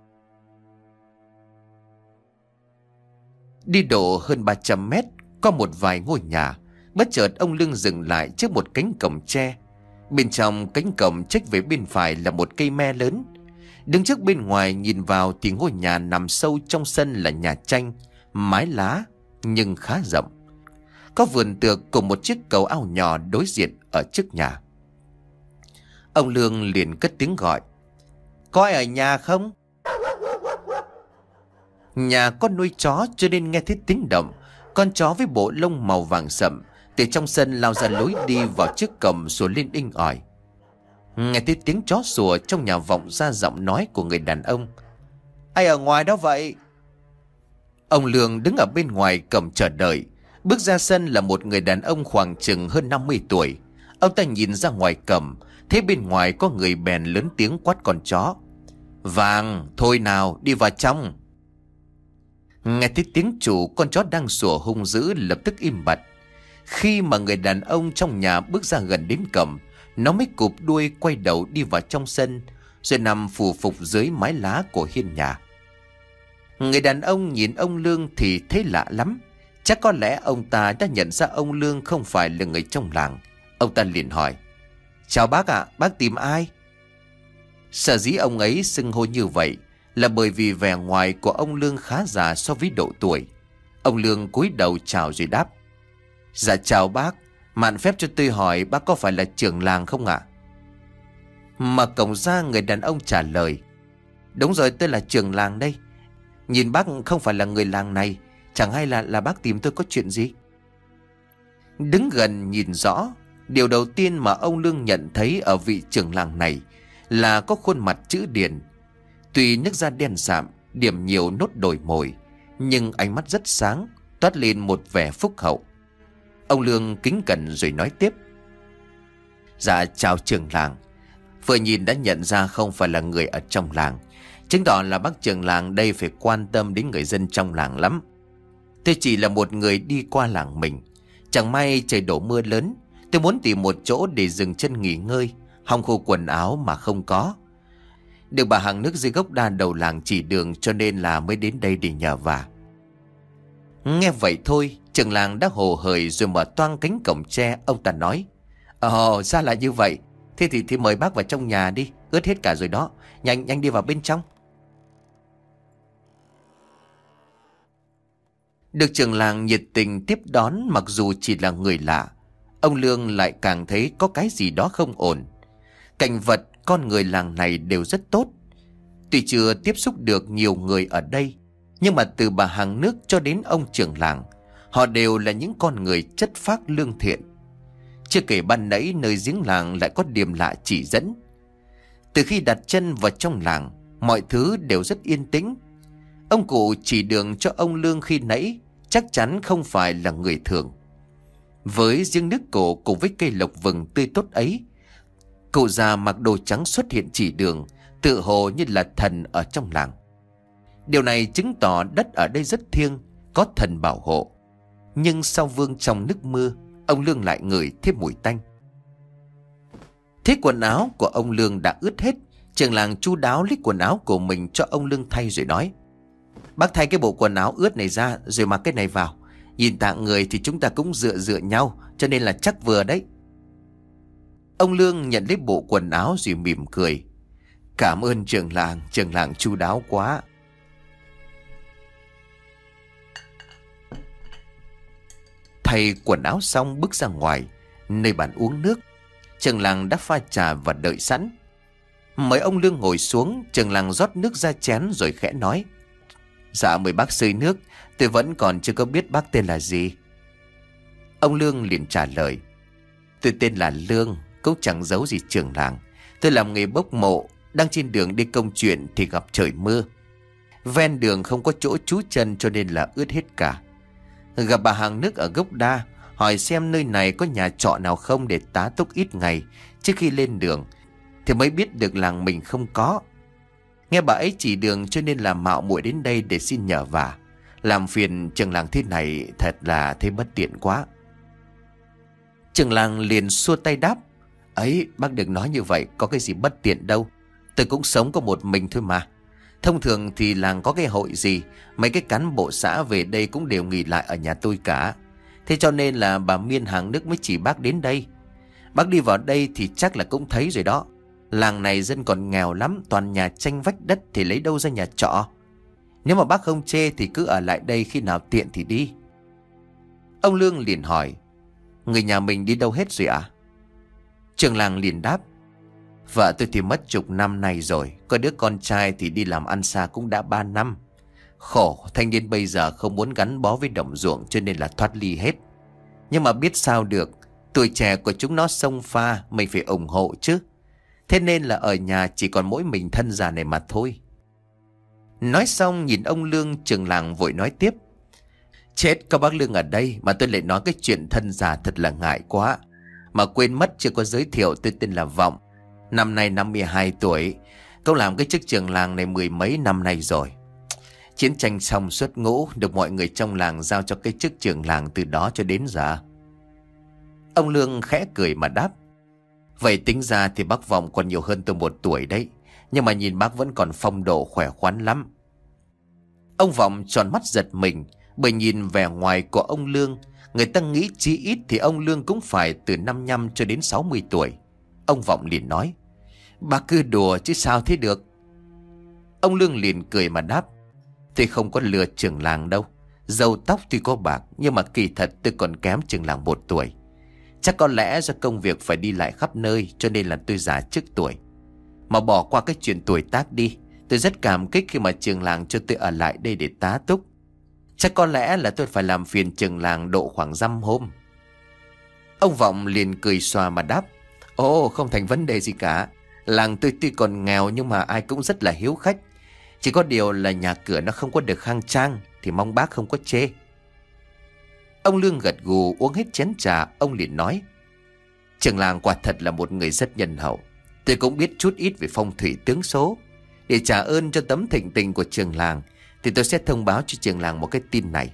Đi độ hơn ba trăm mét, có một vài ngôi nhà. Bất chợt ông Lương dừng lại trước một cánh cổng tre. Bên trong cánh cổng chếch về bên phải là một cây me lớn. Đứng trước bên ngoài nhìn vào thì ngôi nhà nằm sâu trong sân là nhà tranh, mái lá nhưng khá rộng. Có vườn tược cùng một chiếc cầu ao nhỏ đối diện ở trước nhà. Ông Lương liền cất tiếng gọi: có ai ở nhà không? Nhà có nuôi chó cho nên nghe thấy tiếng động. Con chó với bộ lông màu vàng sậm từ trong sân lao ra lối đi vào trước cổng, sủa lên inh ỏi. Nghe thấy tiếng chó sủa, trong nhà vọng ra giọng nói của người đàn ông: ai ở ngoài đó vậy? Ông Lương đứng ở bên ngoài cổng chờ đợi. Bước ra sân là một người đàn ông khoảng chừng hơn năm mươi tuổi. Ông ta nhìn ra ngoài cổng, thấy bên ngoài có người bèn lớn tiếng quát con chó: vàng, thôi nào, đi vào trong. Nghe thấy tiếng chủ, con chó đang sủa hung dữ lập tức im bặt. Khi mà người đàn ông trong nhà bước ra gần đến cổng, nó mới cụp đuôi quay đầu đi vào trong sân, rồi nằm phù phục dưới mái lá của hiên nhà. Người đàn ông nhìn ông Lương thì thấy lạ lắm. Chắc có lẽ ông ta đã nhận ra ông Lương không phải là người trong làng. Ông ta liền hỏi: chào bác ạ, bác tìm ai? Sở dĩ ông ấy xưng hô như vậy là bởi vì vẻ ngoài của ông Lương khá già so với độ tuổi. Ông Lương cúi đầu chào rồi đáp: dạ chào bác, mạn phép cho tôi hỏi bác có phải là trưởng làng không ạ? Mà cổng ra người đàn ông trả lời: đúng rồi, tôi là trưởng làng đây. Nhìn bác không phải là người làng này, chẳng hay là là bác tìm tôi có chuyện gì? Đứng gần nhìn rõ, điều đầu tiên mà ông Lương nhận thấy ở vị trưởng làng này là có khuôn mặt chữ điền. Tuy nước da đen sạm, điểm nhiều nốt đồi mồi, nhưng ánh mắt rất sáng, toát lên một vẻ phúc hậu. Ông Lương kính cẩn rồi nói tiếp: dạ chào trưởng làng. Vừa nhìn đã nhận ra không phải là người ở trong làng, chứng tỏ là bác trưởng làng đây phải quan tâm đến người dân trong làng lắm. Tôi chỉ là một người đi qua làng mình. Chẳng may trời đổ mưa lớn, tôi muốn tìm một chỗ để dừng chân nghỉ ngơi, hong khô quần áo mà không có. Được bà hàng nước dưới gốc đa đầu làng chỉ đường cho nên là mới đến đây để nhờ vả. Nghe vậy thôi, trưởng làng đã hồ hởi rồi mở toang cánh cổng tre. Ông ta nói: ồ, ra là như vậy. Thế thì thì mời bác vào trong nhà đi, ướt hết cả rồi đó. Nhanh nhanh đi vào bên trong. Được trưởng làng nhiệt tình tiếp đón mặc dù chỉ là người lạ, ông Lương lại càng thấy có cái gì đó không ổn. Cảnh vật, con người làng này đều rất tốt. Tuy chưa tiếp xúc được nhiều người ở đây, nhưng mà từ bà hàng nước cho đến ông trưởng làng, họ đều là những con người chất phác lương thiện. Chưa kể ban nãy nơi giếng làng lại có điểm lạ chỉ dẫn. Từ khi đặt chân vào trong làng, mọi thứ đều rất yên tĩnh. Ông cụ chỉ đường cho ông Lương khi nãy chắc chắn không phải là người thường. Với giếng nước cổ cùng với cây lộc vừng tươi tốt ấy, cụ già mặc đồ trắng xuất hiện chỉ đường, tự hồ như là thần ở trong làng. Điều này chứng tỏ đất ở đây rất thiêng, có thần bảo hộ. Nhưng sau vương trong nước mưa, ông Lương lại ngửi thêm mùi tanh. Thế quần áo của ông Lương đã ướt hết. Trưởng làng chu đáo lấy quần áo của mình cho ông Lương thay rồi nói: "Bác thay cái bộ quần áo ướt này ra rồi mặc cái này vào. Nhìn tạng người thì chúng ta cũng dựa dựa nhau, cho nên là chắc vừa đấy." Ông Lương nhận lấy bộ quần áo rồi mỉm cười: "Cảm ơn trưởng làng, trưởng làng chu đáo quá." Thay quần áo xong bước ra ngoài nơi bàn uống nước. Trưởng làng đã pha trà và đợi sẵn. Mời ông Lương ngồi xuống. Trưởng làng rót nước ra chén rồi khẽ nói: "Dạ mời bác xơi nước, tôi vẫn còn chưa có biết bác tên là gì." Ông Lương liền trả lời: "Tôi tên là Lương, cũng chẳng giấu gì trưởng làng. Tôi làm nghề bốc mộ, đang trên đường đi công chuyện thì gặp trời mưa. Ven đường không có chỗ trú chân cho nên là ướt hết cả. Gặp bà hàng nước ở gốc đa, hỏi xem nơi này có nhà trọ nào không để tá túc ít ngày trước khi lên đường, thì mới biết được làng mình không có. Nghe bà ấy chỉ đường cho nên là mạo muội đến đây để xin nhờ vả. Làm phiền trưởng làng thế này thật là thấy bất tiện quá." Trưởng làng liền xua tay đáp: "Ấy, bác đừng nói như vậy, có cái gì bất tiện đâu. Tôi cũng sống có một mình thôi mà. Thông thường thì làng có cái hội gì, mấy cái cán bộ xã về đây cũng đều nghỉ lại ở nhà tôi cả. Thế cho nên là bà Miên hàng nước mới chỉ bác đến đây. Bác đi vào đây thì chắc là cũng thấy rồi đó. Làng này dân còn nghèo lắm, toàn nhà tranh vách đất thì lấy đâu ra nhà trọ. Nếu mà bác không chê thì cứ ở lại đây, khi nào tiện thì đi." Ông Lương liền hỏi: "Người nhà mình đi đâu hết rồi ạ?" À? Trưởng làng liền đáp: "Vợ tôi thì mất chục năm nay rồi, có đứa con trai thì đi làm ăn xa cũng đã ba năm. Khổ, thanh niên bây giờ không muốn gắn bó với đồng ruộng cho nên là thoát ly hết. Nhưng mà biết sao được, tuổi trẻ của chúng nó xông pha, mình phải ủng hộ chứ. Thế nên là ở nhà chỉ còn mỗi mình thân già này mà thôi." Nói xong nhìn ông Lương, trưởng làng vội nói tiếp: "Chết, có bác Lương ở đây mà tôi lại nói cái chuyện thân già thật là ngại quá. Mà quên mất chưa có giới thiệu, tôi tên là Vọng. Năm nay năm mươi hai tuổi, cậu làm cái chức trưởng làng này mười mấy năm nay rồi. Chiến tranh xong xuất ngũ, được mọi người trong làng giao cho cái chức trưởng làng từ đó cho đến giờ." Ông Lương khẽ cười mà đáp: "Vậy tính ra thì bác Vọng còn nhiều hơn tôi một tuổi đấy. Nhưng mà nhìn bác vẫn còn phong độ khỏe khoắn lắm." Ông Vọng tròn mắt giật mình, bởi nhìn vẻ ngoài của ông Lương, người ta nghĩ chí ít thì ông Lương cũng phải từ năm mươi lăm cho đến sáu mươi tuổi. Ông Vọng liền nói: "Bác cứ đùa chứ sao thế được." Ông Lương liền cười mà đáp: "Tôi không có lừa trưởng làng đâu. Râu tóc tuy có bạc, nhưng mà kỳ thật tôi còn kém trưởng làng một tuổi. Chắc có lẽ do công việc phải đi lại khắp nơi cho nên là tôi già trước tuổi. Mà bỏ qua cái chuyện tuổi tác đi, tôi rất cảm kích khi mà trưởng làng cho tôi ở lại đây để tá túc. Chắc có lẽ là tôi phải làm phiền trưởng làng độ khoảng dăm hôm." Ông Vọng liền cười xòa mà đáp: "Ồ, không thành vấn đề gì cả. Làng tôi tuy còn nghèo nhưng mà ai cũng rất là hiếu khách. Chỉ có điều là nhà cửa nó không có được khang trang, thì mong bác không có chê." Ông Lương gật gù uống hết chén trà. Ông liền nói: "Trưởng làng quả thật là một người rất nhân hậu. Tôi cũng biết chút ít về phong thủy tướng số. Để trả ơn cho tấm thịnh tình của trưởng làng thì tôi sẽ thông báo cho trưởng làng một cái tin này."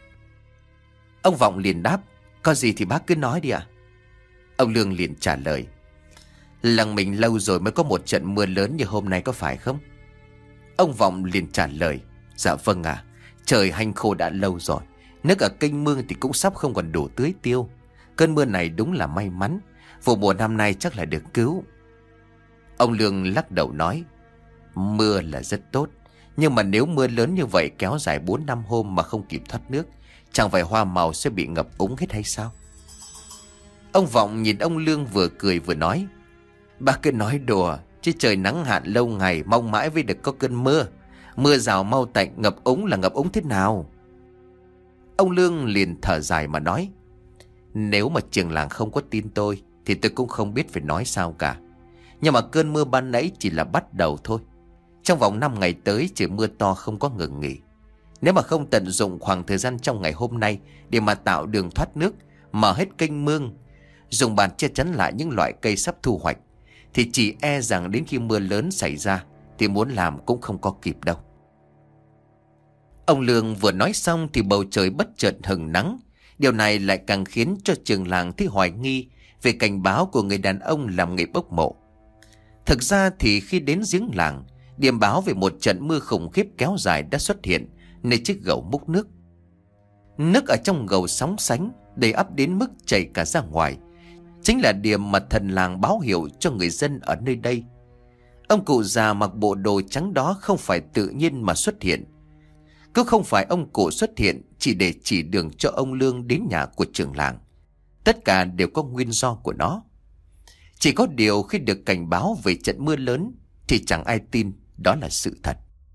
Ông Vọng liền đáp: "Có gì thì bác cứ nói đi ạ." Ông Lương liền trả lời: "Làng mình lâu rồi mới có một trận mưa lớn như hôm nay, có phải không?" Ông Vọng liền trả lời: "Dạ vâng ạ. Trời hanh khô đã lâu rồi. Nước ở kênh mương thì cũng sắp không còn đủ tưới tiêu. Cơn mưa này đúng là may mắn. Vụ mùa năm nay chắc là được cứu." Ông Lương lắc đầu nói: "Mưa là rất tốt, nhưng mà nếu mưa lớn như vậy kéo dài bốn năm hôm mà không kịp thoát nước Chẳng phải hoa màu sẽ bị ngập úng hết hay sao? Ông Vọng nhìn ông Lương vừa cười vừa nói: Bác cứ nói đùa, chứ trời nắng hạn lâu ngày mong mãi mới được có cơn mưa. Mưa rào mau tạnh, ngập úng là ngập úng thế nào? Ông Lương liền thở dài mà nói: Nếu mà trường làng không có tin tôi thì tôi cũng không biết phải nói sao cả. Nhưng mà cơn mưa ban nãy chỉ là bắt đầu thôi. Trong vòng năm ngày tới trời mưa to không có ngừng nghỉ. Nếu mà không tận dụng khoảng thời gian trong ngày hôm nay để mà tạo đường thoát nước, mở hết kênh mương, dùng bạt che chắn lại những loại cây sắp thu hoạch, thì chỉ e rằng đến khi mưa lớn xảy ra thì muốn làm cũng không có kịp đâu. Ông Lương vừa nói xong thì bầu trời bất chợt hừng nắng. Điều này lại càng khiến cho trường làng thấy hoài nghi về cảnh báo của người đàn ông làm nghề bốc mộ. Thực ra thì khi đến giếng làng, điểm báo về một trận mưa khủng khiếp kéo dài đã xuất hiện nơi chiếc gầu múc nước. Nước ở trong gầu sóng sánh, đầy ắp đến mức chảy cả ra ngoài. Chính là điểm mà thần làng báo hiệu cho người dân ở nơi đây. Ông cụ già mặc bộ đồ trắng đó không phải tự nhiên mà xuất hiện. Cứ không phải ông cụ xuất hiện chỉ để chỉ đường cho ông Lương đến nhà của trưởng làng. Tất cả đều có nguyên do của nó. Chỉ có điều khi được cảnh báo về trận mưa lớn thì chẳng ai tin đó là sự thật.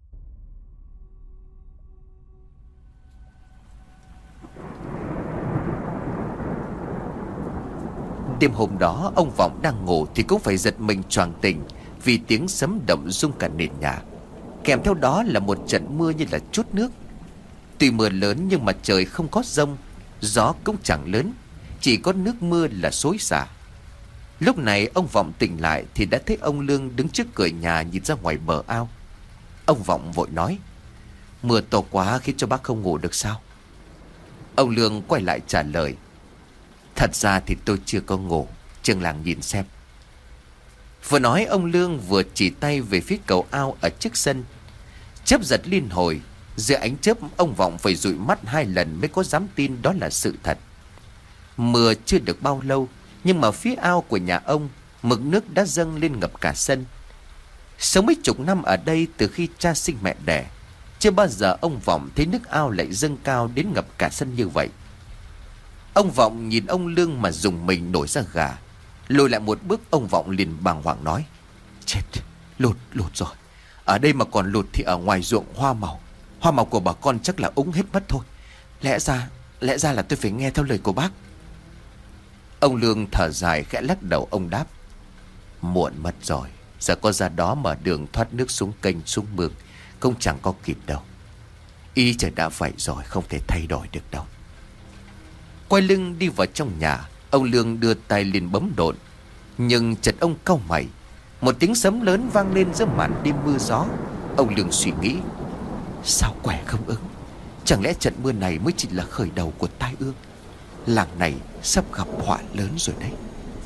Đêm hôm đó ông Vọng đang ngủ thì cũng phải giật mình choàng tỉnh vì tiếng sấm động rung cả nền nhà. Kèm theo đó là một trận mưa như là trút nước. Tuy mưa lớn nhưng mà trời không có dông, gió cũng chẳng lớn, chỉ có nước mưa là xối xả. Lúc này ông Vọng tỉnh lại thì đã thấy ông Lương đứng trước cửa nhà nhìn ra ngoài bờ ao. Ông Vọng vội nói: Mưa to quá khiến cho bác không ngủ được sao? Ông Lương quay lại trả lời: Thật ra thì tôi chưa có ngủ, trường làng nhìn xem. Vừa nói ông Lương vừa chỉ tay về phía cầu ao ở trước sân. Chớp giật liên hồi, giữa ánh chớp ông Vọng phải dụi mắt hai lần mới có dám tin đó là sự thật. Mưa chưa được bao lâu, nhưng mà phía ao của nhà ông, mực nước đã dâng lên ngập cả sân. Sống mấy chục năm ở đây từ khi cha sinh mẹ đẻ, chưa bao giờ ông Vọng thấy nước ao lại dâng cao đến ngập cả sân như vậy. Ông Vọng nhìn ông Lương mà dùng mình nổi ra gà. Lùi lại một bước ông Vọng liền bàng hoàng nói: Chết, lụt, lụt rồi. Ở đây mà còn lụt thì ở ngoài ruộng hoa màu, hoa màu của bà con chắc là úng hết mất thôi. Lẽ ra, lẽ ra là tôi phải nghe theo lời của bác. Ông Lương thở dài khẽ lắc đầu, ông đáp: Muộn mất rồi. Giờ có ra đó mở đường thoát nước xuống kênh xuống mương cũng chẳng có kịp đâu. Ý trời đã vậy rồi, không thể thay đổi được đâu. Quay lưng đi vào trong nhà, ông Lương đưa tay lên bấm độn. Nhưng chợt ông cau mày. Một tiếng sấm lớn vang lên giữa màn đêm mưa gió. Ông Lương suy nghĩ: Sao quẻ không ứng? Chẳng lẽ trận mưa này mới chỉ là khởi đầu của tai ương? Làng này sắp gặp họa lớn rồi đấy.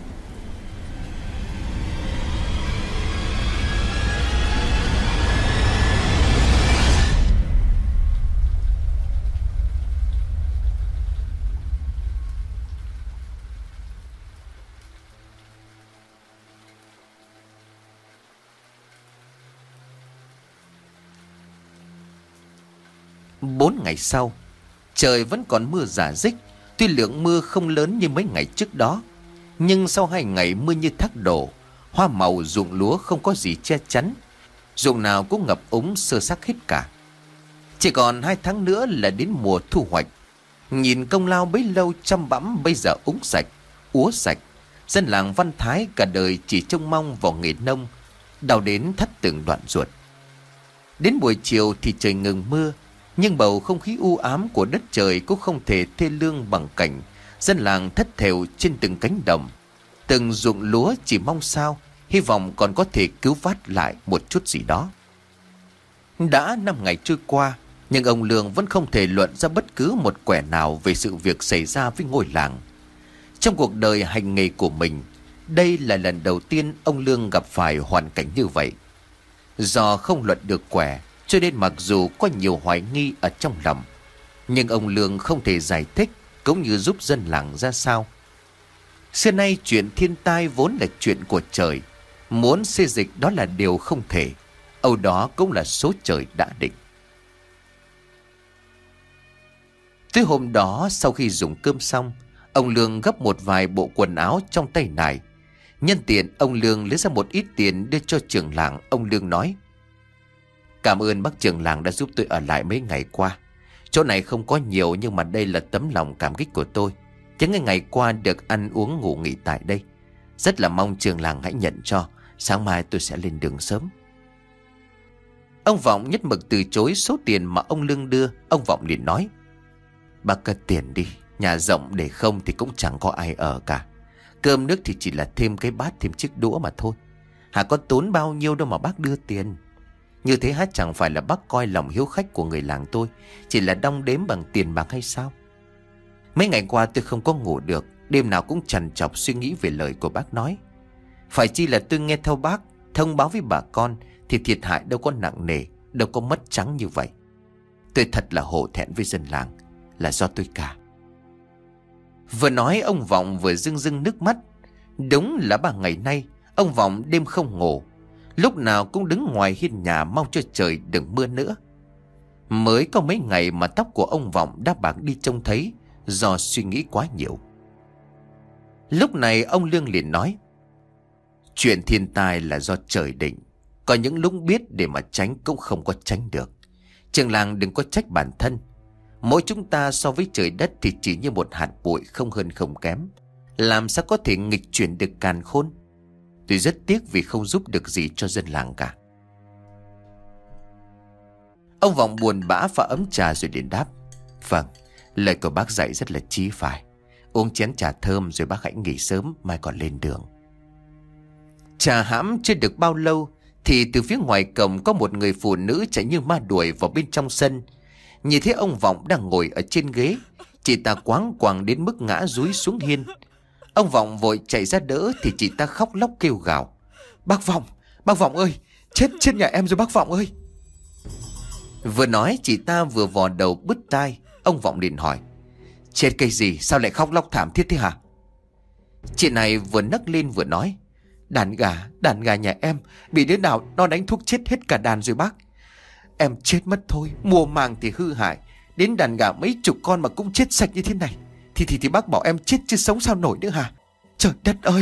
Bốn ngày sau, trời vẫn còn mưa rả rích. Tuy lượng mưa không lớn như mấy ngày trước đó, nhưng sau hai ngày mưa như thác đổ, hoa màu ruộng lúa không có gì che chắn, ruộng nào cũng ngập úng sơ xác hết cả. Chỉ còn hai tháng nữa là đến mùa thu hoạch. Nhìn công lao bấy lâu chăm bẵm bây giờ úng sạch, úa sạch. Dân làng Văn Thái cả đời chỉ trông mong vào nghề nông, đau đến thắt từng đoạn ruột. Đến buổi chiều thì trời ngừng mưa, nhưng bầu không khí u ám của đất trời cũng không thể thê lương bằng cảnh dân làng thất thểu trên từng cánh đồng, từng ruộng lúa chỉ mong sao, hy vọng còn có thể cứu vãt lại một chút gì đó. Đã năm ngày trôi qua, nhưng ông Lương vẫn không thể luận ra bất cứ một quẻ nào về sự việc xảy ra với ngôi làng. Trong cuộc đời hành nghề của mình, đây là lần đầu tiên ông Lương gặp phải hoàn cảnh như vậy. Do không luận được quẻ, cho nên mặc dù có nhiều hoài nghi ở trong lòng, nhưng ông Lương không thể giải thích cũng như giúp dân làng ra sao. Xưa nay chuyện thiên tai vốn là chuyện của trời, muốn xê dịch đó là điều không thể, âu đó cũng là số trời đã định. Tới hôm đó sau khi dùng cơm xong, ông Lương gấp một vài bộ quần áo trong tay nải. Nhân tiện ông Lương lấy ra một ít tiền đưa cho trưởng làng. Ông Lương nói: Cảm ơn bác trưởng làng đã giúp tôi ở lại mấy ngày qua. Chỗ này không có nhiều, nhưng mà đây là tấm lòng cảm kích của tôi. Những ngày qua được ăn uống ngủ nghỉ tại đây. Rất là mong trưởng làng hãy nhận cho. Sáng mai tôi sẽ lên đường sớm. Ông Vọng nhất mực từ chối số tiền mà ông Lương đưa. Ông Vọng liền nói: Bác cất tiền đi, nhà rộng để không thì cũng chẳng có ai ở cả. Cơm nước thì chỉ là thêm cái bát, thêm chiếc đũa mà thôi. Hả có tốn bao nhiêu đâu mà bác đưa tiền. Như thế hả chẳng phải là bác coi lòng hiếu khách của người làng tôi chỉ là đong đếm bằng tiền bạc hay sao? Mấy ngày qua tôi không có ngủ được, đêm nào cũng trằn trọc suy nghĩ về lời của bác nói. Phải chi là tôi nghe theo bác, thông báo với bà con thì thiệt hại đâu có nặng nề, đâu có mất trắng như vậy. Tôi thật là hổ thẹn với dân làng, là do tôi cả. Vừa nói ông Vọng vừa rưng rưng nước mắt. Đúng là ba ngày nay ông Vọng đêm không ngủ, lúc nào cũng đứng ngoài hiên nhà mong cho trời đừng mưa nữa. Mới có mấy ngày mà tóc của ông Vọng đã bạc đi trông thấy do suy nghĩ quá nhiều. Lúc này ông Lương liền nói: Chuyện thiên tai là do trời định, có những lúc biết để mà tránh cũng không có tránh được. Trường làng đừng có trách bản thân. Mỗi chúng ta so với trời đất thì chỉ như một hạt bụi, không hơn không kém. Làm sao có thể nghịch chuyển được càn khôn. Tôi rất tiếc vì không giúp được gì cho dân làng cả. Ông Vọng buồn bã pha ấm trà rồi liền đáp: Vâng, lời của bác dạy rất là chí phải. Uống chén trà thơm rồi bác hãy nghỉ sớm, mai còn lên đường. Trà hãm chưa được bao lâu thì từ phía ngoài cổng có một người phụ nữ chạy như ma đuổi vào bên trong sân. Nhìn thấy ông Vọng đang ngồi ở trên ghế, chị ta quáng quàng đến mức ngã dúi xuống hiên. Ông Vọng vội chạy ra đỡ thì chị ta khóc lóc kêu gào: Bác Vọng, bác Vọng ơi, chết chết nhà em rồi bác Vọng ơi. Vừa nói chị ta vừa vò đầu bứt tai. Ông Vọng liền hỏi: Chết cái gì, sao lại khóc lóc thảm thiết thế hả? Chị này vừa nấc lên vừa nói: Đàn gà, đàn gà nhà em bị đứa nào nó đánh thuốc chết hết cả đàn rồi bác. Em chết mất thôi, mùa màng thì hư hại, đến đàn gà mấy chục con mà cũng chết sạch như thế này. Thì thì thì bác bảo em chết chứ sống sao nổi nữa hả? Trời đất ơi!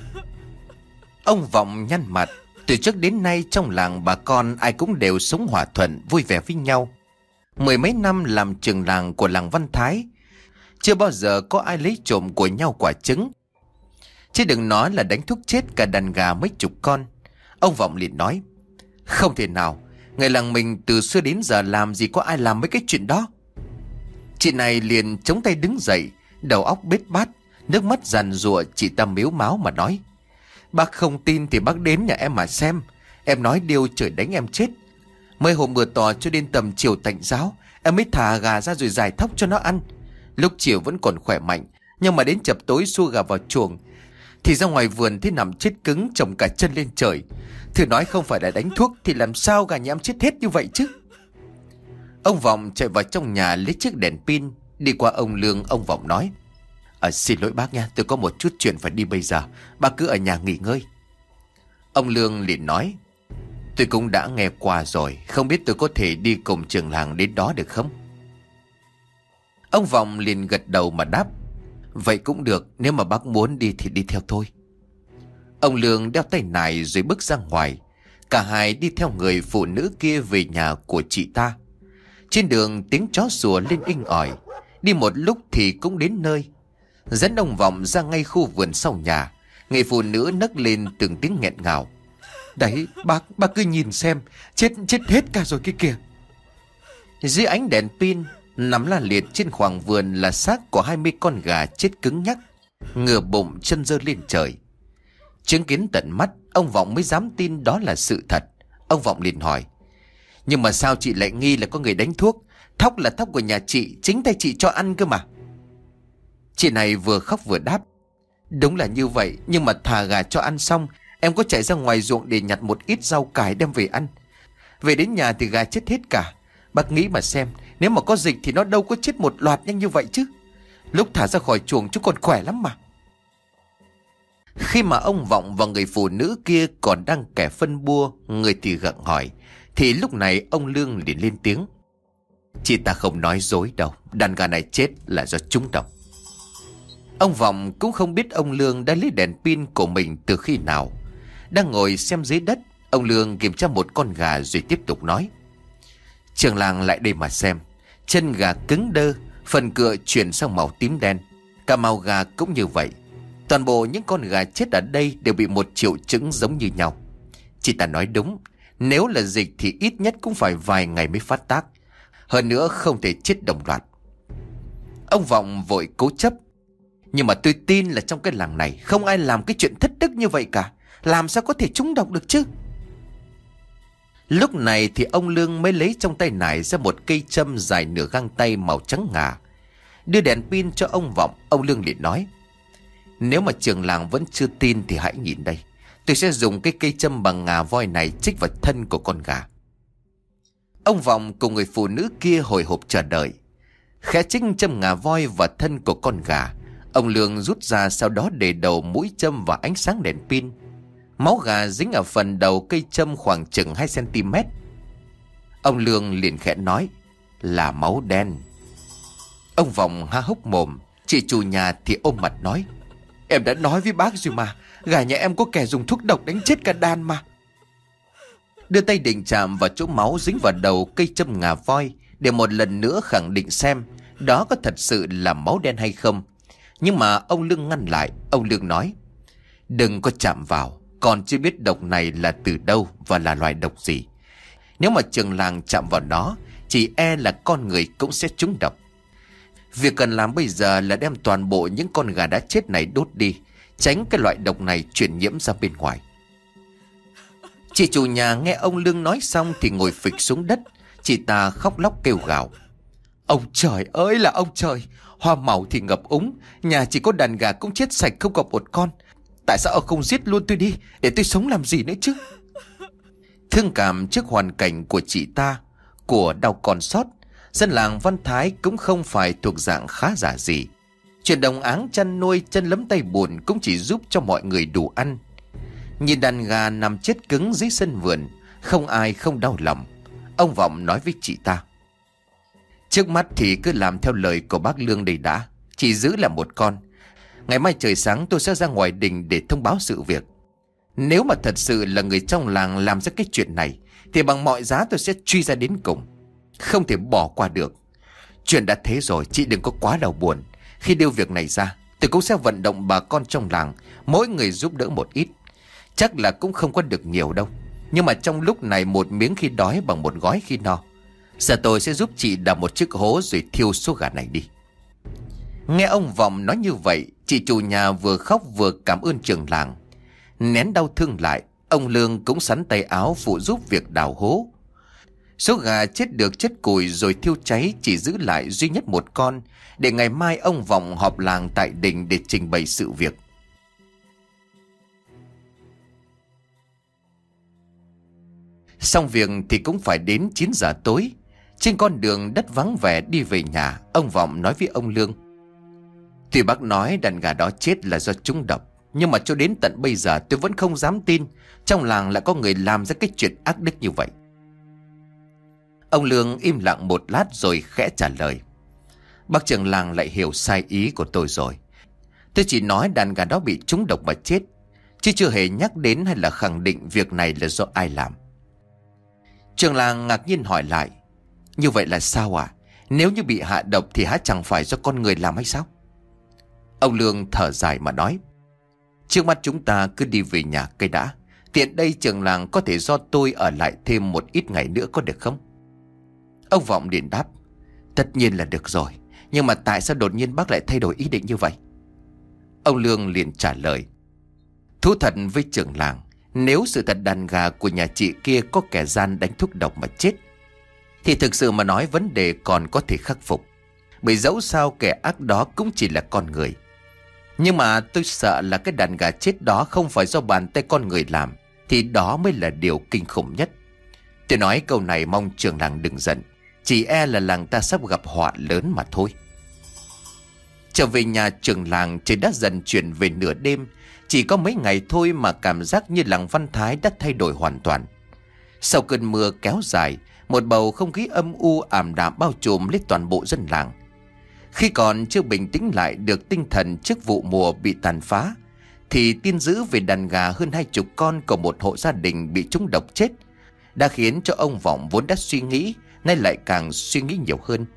Ông Vọng nhăn mặt. Từ trước đến nay trong làng bà con ai cũng đều sống hòa thuận, vui vẻ với nhau. Mười mấy năm làm trưởng làng của làng Văn Thái, chưa bao giờ có ai lấy trộm của nhau quả trứng. Chứ đừng nói là đánh thuốc chết cả đàn gà mấy chục con. Ông Vọng liền nói: Không thể nào, người làng mình từ xưa đến giờ làm gì có ai làm mấy cái chuyện đó. Chị này liền chống tay đứng dậy, đầu óc bết bát, nước mắt giàn giụa. Chị ta mếu máo mà nói: Bác không tin thì bác đến nhà em mà xem. Em nói điều trời đánh em chết. Mới hôm mưa to cho đến tầm chiều tạnh giáo, em mới thả gà ra rồi giải thóc cho nó ăn. Lúc chiều vẫn còn khỏe mạnh, nhưng mà đến chập tối xua gà vào chuồng thì ra ngoài vườn thì nằm chết cứng, trồng cả chân lên trời. Thử nói không phải là đánh thuốc thì làm sao gà nhà em chết hết như vậy chứ? Ông Vọng chạy vào trong nhà lấy chiếc đèn pin. Đi qua ông Lương, ông Vọng nói: à, Xin lỗi bác nha, tôi có một chút chuyện phải đi bây giờ. Bác cứ ở nhà nghỉ ngơi. Ông Lương liền nói: Tôi cũng đã nghe qua rồi, không biết tôi có thể đi cùng trường làng đến đó được không? Ông Vọng liền gật đầu mà đáp: Vậy cũng được, nếu mà bác muốn đi thì đi theo thôi. Ông Lương đeo tay nải rồi bước ra ngoài. Cả hai đi theo người phụ nữ kia về nhà của chị ta. Trên đường tiếng chó sủa lên inh ỏi. Đi một lúc thì cũng đến nơi. Dẫn ông Vọng ra ngay khu vườn sau nhà. Người phụ nữ nấc lên từng tiếng nghẹn ngào: Đấy bác, bác cứ nhìn xem, chết chết hết cả rồi kia kìa. Dưới ánh đèn pin, nằm la liệt trên khoảng vườn là xác của hai mươi con gà chết cứng nhắc, ngửa bụng chân giơ lên trời. Chứng kiến tận mắt, ông Vọng mới dám tin đó là sự thật. Ông Vọng liền hỏi: Nhưng mà sao chị lại nghi là có người đánh thuốc? Thóc là thóc của nhà chị, chính tay chị cho ăn cơ mà. Chị này vừa khóc vừa đáp: Đúng là như vậy, nhưng mà thả gà cho ăn xong, em có chạy ra ngoài ruộng để nhặt một ít rau cải đem về ăn. Về đến nhà thì gà chết hết cả. Bác nghĩ mà xem, nếu mà có dịch thì nó đâu có chết một loạt nhanh như vậy chứ. Lúc thả ra khỏi chuồng chúng còn khỏe lắm mà. Khi mà ông Vọng và người phụ nữ kia còn đang kẻ phân bua, người thì gặng hỏi, thì lúc này ông Lương liền lên tiếng: Chị ta không nói dối đâu, đàn gà này chết là do trúng độc. Ông Vọng cũng không biết ông Lương đã lấy đèn pin của mình từ khi nào. Đang ngồi xem dưới đất, ông Lương kiểm tra một con gà rồi tiếp tục nói: Trường làng lại đây mà xem. Chân gà cứng đơ, phần cựa chuyển sang màu tím đen. Cả màu gà cũng như vậy. Toàn bộ những con gà chết ở đây đều bị một triệu chứng giống như nhau. Chị ta nói đúng, nếu là dịch thì ít nhất cũng phải vài ngày mới phát tác. Hơn nữa không thể chết đồng loạt. Ông Vọng vội cố chấp: Nhưng mà tôi tin là trong cái làng này không ai làm cái chuyện thất đức như vậy cả. Làm sao có thể trúng độc được chứ? Lúc này thì ông Lương mới lấy trong tay nải ra một cây châm dài nửa găng tay màu trắng ngà. Đưa đèn pin cho ông Vọng, ông Lương liền nói: Nếu mà trường làng vẫn chưa tin thì hãy nhìn đây. Tôi sẽ dùng cái cây châm bằng ngà voi này chích vào thân của con gà. Ông Vọng cùng người phụ nữ kia hồi hộp chờ đợi. Khẽ chích châm ngà voi vào thân của con gà. Ông Lương rút ra, sau đó để đầu mũi châm vào ánh sáng đèn pin. Máu gà dính ở phần đầu cây châm khoảng chừng hai xăng-ti-mét. Ông Lương liền khẽ nói: Là máu đen. Ông Vọng há hốc mồm. Chị chủ nhà thì ôm mặt nói: Em đã nói với bác rồi mà, gà nhà em có kẻ dùng thuốc độc đánh chết cả đàn mà. Đưa tay định chạm vào chỗ máu dính vào đầu cây châm ngà voi để một lần nữa khẳng định xem đó có thật sự là máu đen hay không. Nhưng mà ông Lương ngăn lại. Ông Lương nói: Đừng có chạm vào, còn chưa biết độc này là từ đâu và là loài độc gì. Nếu mà trường làng chạm vào nó, chỉ e là con người cũng sẽ trúng độc. Việc cần làm bây giờ là đem toàn bộ những con gà đã chết này đốt đi, tránh cái loại độc này truyền nhiễm ra bên ngoài. Chị chủ nhà nghe ông Lương nói xong thì ngồi phịch xuống đất. Chị ta khóc lóc kêu gào: Ông trời ơi là ông trời! Hoa màu thì ngập úng, nhà chỉ có đàn gà cũng chết sạch không còn một con. Tại sao ông không giết luôn tôi đi, để tôi sống làm gì nữa chứ? Thương cảm trước hoàn cảnh của chị ta, của đau còn sót, dân làng Văn Thái cũng không phải thuộc dạng khá giả gì. Chuyện đồng áng chăn nuôi chân lấm tay bùn cũng chỉ giúp cho mọi người đủ ăn. Nhìn đàn gà nằm chết cứng dưới sân vườn, không ai không đau lòng. Ông Vọng nói với chị ta: Trước mắt thì cứ làm theo lời của bác Lương đây đã, chỉ giữ là một con. Ngày mai trời sáng tôi sẽ ra ngoài đình để thông báo sự việc. Nếu mà thật sự là người trong làng làm ra cái chuyện này thì bằng mọi giá tôi sẽ truy ra đến cùng, không thể bỏ qua được. Chuyện đã thế rồi, chị đừng có quá đau buồn. Khi đưa việc này ra, tôi cũng sẽ vận động bà con trong làng, mỗi người giúp đỡ một ít. Chắc là cũng không có được nhiều đâu, nhưng mà trong lúc này một miếng khi đói bằng một gói khi no. Giờ tôi sẽ giúp chị đào một chiếc hố rồi thiêu số gà này đi. Nghe ông Vọng nói như vậy, chị chủ nhà vừa khóc vừa cảm ơn trưởng làng. Nén đau thương lại, ông Lương cũng sắn tay áo phụ giúp việc đào hố. Số gà chết được chất củi rồi thiêu cháy, chỉ giữ lại duy nhất một con, để ngày mai ông Vọng họp làng tại đình để trình bày sự việc. Xong việc thì cũng phải đến chín giờ tối. Trên con đường đất vắng vẻ đi về nhà, ông Vọng nói với ông Lương: Tuy bác nói đàn gà đó chết là do trúng độc, nhưng mà cho đến tận bây giờ tôi vẫn không dám tin trong làng lại có người làm ra cái chuyện ác đức như vậy. Ông Lương im lặng một lát rồi khẽ trả lời: Bác trưởng làng lại hiểu sai ý của tôi rồi. Tôi chỉ nói đàn gà đó bị trúng độc mà chết, chứ chưa hề nhắc đến hay là khẳng định việc này là do ai làm. Trưởng làng ngạc nhiên hỏi lại: Như vậy là sao à? Nếu như bị hạ độc thì há chẳng phải do con người làm hay sao? Ông Lương thở dài mà nói: Trước mắt chúng ta cứ đi về nhà cây đã. Tiện đây trưởng làng có thể do tôi ở lại thêm một ít ngày nữa có được không? Ông Vọng liền đáp: Tất nhiên là được rồi. Nhưng mà tại sao đột nhiên bác lại thay đổi ý định như vậy? Ông Lương liền trả lời: Thú thật với trưởng làng, nếu sự thật đàn gà của nhà chị kia có kẻ gian đánh thuốc độc mà chết, thì thực sự mà nói vấn đề còn có thể khắc phục. Bởi dẫu sao kẻ ác đó cũng chỉ là con người. Nhưng mà tôi sợ là cái đàn gà chết đó không phải do bàn tay con người làm, thì đó mới là điều kinh khủng nhất. Tôi nói câu này mong trưởng làng đừng giận, chỉ e là làng ta sắp gặp họa lớn mà thôi. Trở về nhà trưởng làng, trời đã dần chuyển về nửa đêm. Chỉ có mấy ngày thôi mà cảm giác như làng Văn Thái đã thay đổi hoàn toàn. Sau cơn mưa kéo dài, Một bầu không khí âm u ảm đạm bao trùm lấy toàn bộ dân làng. Khi còn chưa bình tĩnh lại được tinh thần trước vụ mùa bị tàn phá, thì tin dữ về đàn gà hơn hai chục con của một hộ gia đình bị trúng độc chết đã khiến cho ông Vọng vốn đã suy nghĩ nay lại càng suy nghĩ nhiều hơn.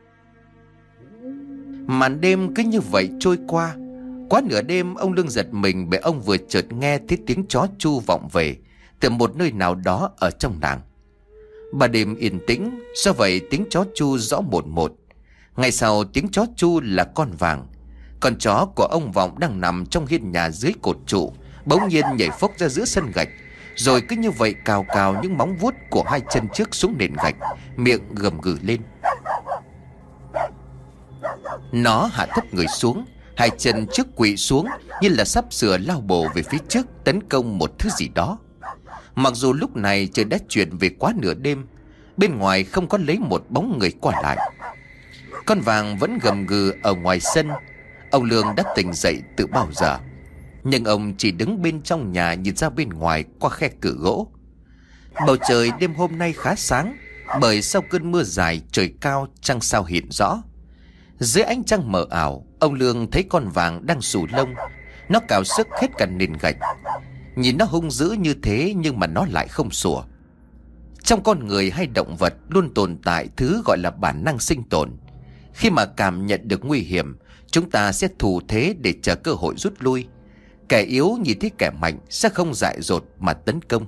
Màn đêm cứ như vậy trôi qua. Quá nửa đêm, ông Lương giật mình bởi ông vừa chợt nghe thấy tiếng chó chu vọng về từ một nơi nào đó ở trong làng. Ban đêm yên tĩnh, do vậy tiếng chó chu rõ một một. Ngay sau tiếng chó chu là con Vàng. Con chó của ông Vọng đang nằm trong hiên nhà dưới cột trụ, bỗng nhiên nhảy phốc ra giữa sân gạch, rồi cứ như vậy cào cào những móng vuốt của hai chân trước xuống nền gạch, miệng gầm gừ lên. Nó hạ thấp người xuống, hai chân trước quỵ xuống như là sắp sửa lao bổ về phía trước tấn công một thứ gì đó. Mặc dù lúc này trời đã chuyển về quá nửa đêm, bên ngoài không có lấy một bóng người qua lại. Con Vàng vẫn gầm gừ ở ngoài sân. Ông Lương đã tỉnh dậy từ bao giờ, nhưng ông chỉ đứng bên trong nhà nhìn ra bên ngoài qua khe cửa gỗ. Bầu trời đêm hôm nay khá sáng, bởi sau cơn mưa dài trời cao trăng sao hiện rõ. Dưới ánh trăng mờ ảo, ông Lương thấy con Vàng đang xù lông. Nó cào sức hết cả nền gạch. Nhìn nó hung dữ như thế nhưng mà nó lại không sủa. Trong con người hay động vật luôn tồn tại thứ gọi là bản năng sinh tồn. Khi mà cảm nhận được nguy hiểm, chúng ta sẽ thủ thế để chờ cơ hội rút lui. Kẻ yếu nhìn thấy kẻ mạnh sẽ không dại dột mà tấn công.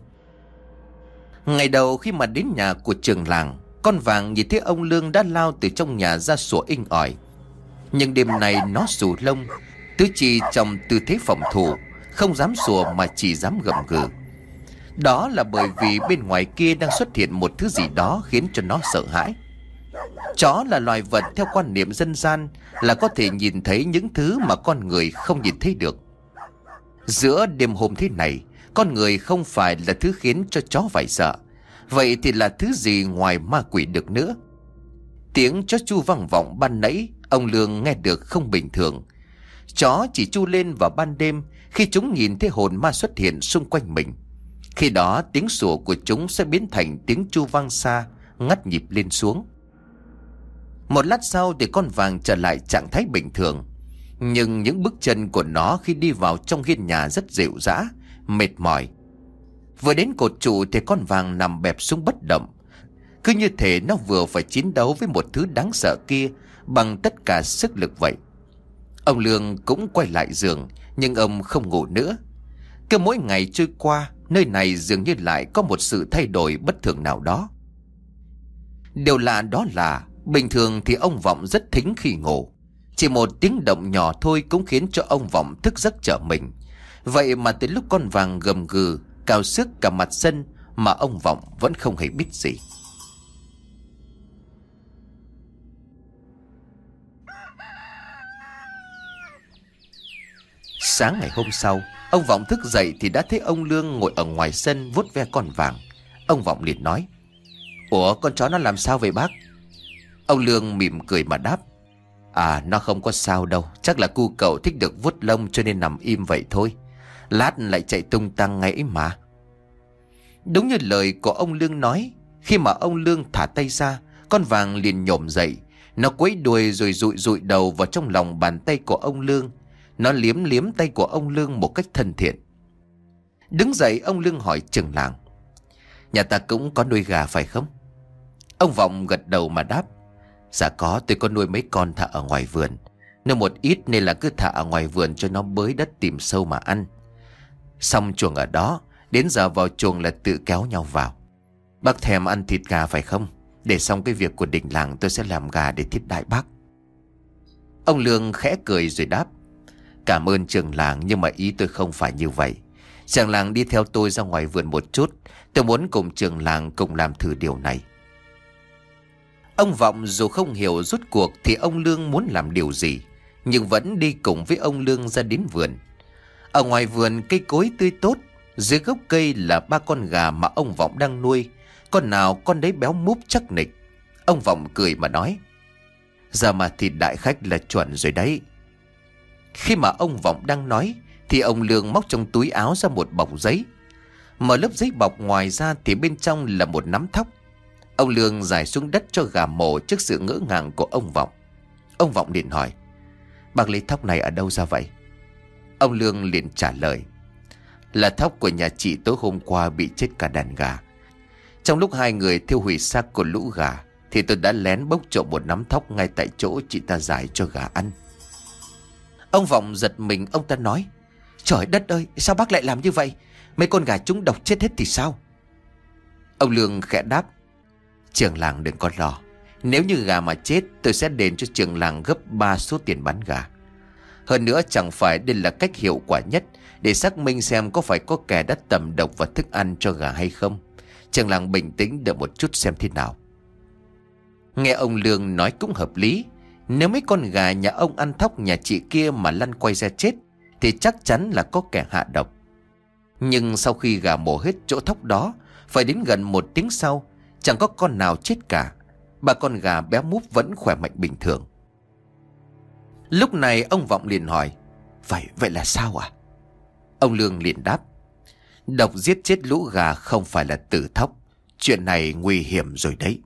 Ngày đầu khi mà đến nhà của trường làng, con Vàng nhìn thấy ông Lương đã lao từ trong nhà ra sủa inh ỏi. Nhưng đêm nay nó xù lông, tứ chi trong tư thế phòng thủ, không dám sủa mà chỉ dám gầm gừ. Đó là bởi vì bên ngoài kia đang xuất hiện một thứ gì đó khiến cho nó sợ hãi. Chó là loài vật theo quan niệm dân gian là có thể nhìn thấy những thứ mà con người không nhìn thấy được. Giữa đêm hôm thế này, con người không phải là thứ khiến cho chó phải sợ. Vậy thì là thứ gì ngoài ma quỷ được nữa? Tiếng chó chu vang vọng ban nãy, ông Lương nghe được không bình thường. Chó chỉ chu lên vào ban đêm khi chúng nhìn thấy hồn ma xuất hiện xung quanh mình. Khi đó tiếng sủa của chúng sẽ biến thành tiếng chu vang xa, ngắt nhịp lên xuống. Một lát sau thì con Vàng trở lại trạng thái bình thường. Nhưng những bước chân của nó khi đi vào trong hiên nhà rất dịu dã, mệt mỏi. Vừa đến cột trụ thì con Vàng nằm bẹp xuống bất động. Cứ như thể nó vừa phải chiến đấu với một thứ đáng sợ kia bằng tất cả sức lực vậy. Ông Lương cũng quay lại giường, nhưng ông không ngủ nữa. Cứ mỗi ngày trôi qua, nơi này dường như lại có một sự thay đổi bất thường nào đó. Điều lạ đó là bình thường thì ông Vọng rất thính khi ngủ. Chỉ một tiếng động nhỏ thôi cũng khiến cho ông Vọng thức giấc trở mình. Vậy mà tới lúc con Vàng gầm gừ cào xước cả mặt sân mà ông Vọng vẫn không hề biết gì. Sáng ngày hôm sau, ông Vọng thức dậy thì đã thấy ông Lương ngồi ở ngoài sân vuốt ve con Vàng. Ông Vọng liền nói: "Ủa, con chó nó làm sao vậy bác?" Ông Lương mỉm cười mà đáp: "À, nó không có sao đâu, chắc là cu cậu thích được vuốt lông cho nên nằm im vậy thôi. Lát lại chạy tung tăng ngay ấy mà." Đúng như lời của ông Lương nói, khi mà ông Lương thả tay ra, con Vàng liền nhổm dậy. Nó quấy đuôi rồi dụi dụi đầu vào trong lòng bàn tay của ông Lương. Nó liếm liếm tay của ông Lương một cách thân thiện. Đứng dậy, ông Lương hỏi trưởng làng: "Nhà ta cũng có nuôi gà phải không?" Ông Vọng gật đầu mà đáp: "Dạ có, tôi có nuôi mấy con thả ở ngoài vườn. Nuôi một ít nên là cứ thả ở ngoài vườn cho nó bới đất tìm sâu mà ăn. Xong chuồng ở đó, đến giờ vào chuồng là tự kéo nhau vào. Bác thèm ăn thịt gà phải không? Để xong cái việc của đình làng tôi sẽ làm gà để thiết đãi bác." Ông Lương khẽ cười rồi đáp: "Cảm ơn trưởng làng, nhưng mà ý tôi không phải như vậy. Trưởng làng đi theo tôi ra ngoài vườn một chút. Tôi muốn cùng trưởng làng cùng làm thử điều này." Ông Vọng dù không hiểu rốt cuộc thì ông Lương muốn làm điều gì, nhưng vẫn đi cùng với ông Lương ra đến vườn. Ở ngoài vườn cây cối tươi tốt, dưới gốc cây là ba con gà mà ông Vọng đang nuôi. Con nào con đấy béo múp chắc nịch. Ông Vọng cười mà nói: "Giờ mà thịt đại khách là chuẩn rồi đấy." Khi mà ông Vọng đang nói thì ông Lương móc trong túi áo ra một bọc giấy. Mở lớp giấy bọc ngoài ra thì bên trong là một nắm thóc. Ông Lương giải xuống đất cho gà mổ trước sự ngỡ ngàng của ông Vọng. Ông Vọng liền hỏi: Bác lấy thóc này ở đâu ra vậy? Ông Lương liền trả lời: Là thóc của nhà chị tối hôm qua bị chết cả đàn gà. Trong lúc hai người thiêu hủy xác của lũ gà thì tôi đã lén bốc trộm một nắm thóc ngay tại chỗ chị ta rải cho gà ăn. Ông Vọng giật mình, ông ta nói: Trời đất ơi, sao bác lại làm như vậy? Mấy con gà chúng độc chết hết thì sao? Ông Lương khẽ đáp: Trưởng làng đừng có lo. Nếu như gà mà chết, tôi sẽ đền cho trưởng làng gấp ba số tiền bán gà. Hơn nữa chẳng phải đây là cách hiệu quả nhất để xác minh xem có phải có kẻ đã tẩm độc vào thức ăn cho gà hay không. Trưởng làng bình tĩnh đợi một chút xem thế nào. Nghe ông Lương nói cũng hợp lý. Nếu mấy con gà nhà ông ăn thóc nhà chị kia mà lăn quay ra chết thì chắc chắn là có kẻ hạ độc. Nhưng sau khi gà mổ hết chỗ thóc đó, phải đến gần một tiếng sau, chẳng có con nào chết cả. Ba con gà béo múp vẫn khỏe mạnh bình thường. Lúc này ông Vọng liền hỏi: Vậy vậy là sao à? Ông Lương liền đáp: Độc giết chết lũ gà không phải là tử thóc. Chuyện này nguy hiểm rồi đấy.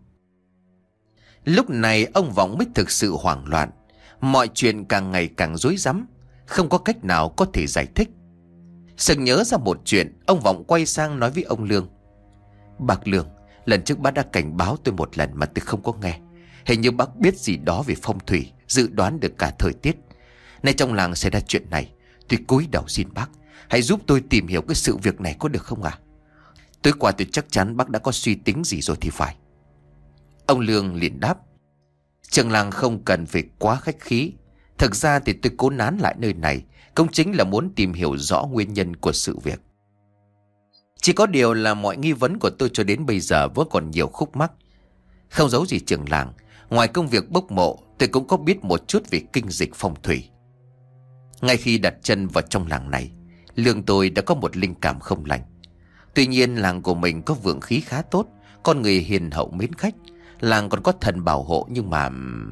Lúc này ông Vọng mới thực sự hoảng loạn. Mọi chuyện càng ngày càng rối rắm, không có cách nào có thể giải thích. Sực nhớ ra một chuyện, ông Vọng quay sang nói với ông Lương: Bác Lương, lần trước bác đã cảnh báo tôi một lần mà tôi không có nghe. Hình như bác biết gì đó về phong thủy, dự đoán được cả thời tiết. Nay trong làng xảy ra chuyện này, tôi cúi đầu xin bác hãy giúp tôi tìm hiểu cái sự việc này có được không ạ? À? Tối qua tôi chắc chắn bác đã có suy tính gì rồi thì phải. Ông Lương liền đáp: Trưởng làng không cần phải quá khách khí. Thực ra thì tôi cố nán lại nơi này cũng chính là muốn tìm hiểu rõ nguyên nhân của sự việc. Chỉ có điều là mọi nghi vấn của tôi cho đến bây giờ vẫn còn nhiều khúc mắc. Không giấu gì trưởng làng, ngoài công việc bốc mộ, tôi cũng có biết một chút về kinh dịch phong thủy. Ngay khi đặt chân vào trong làng này, Lương tôi đã có một linh cảm không lành. Tuy nhiên làng của mình có vượng khí khá tốt, con người hiền hậu mến khách, làng còn có thần bảo hộ, nhưng mà...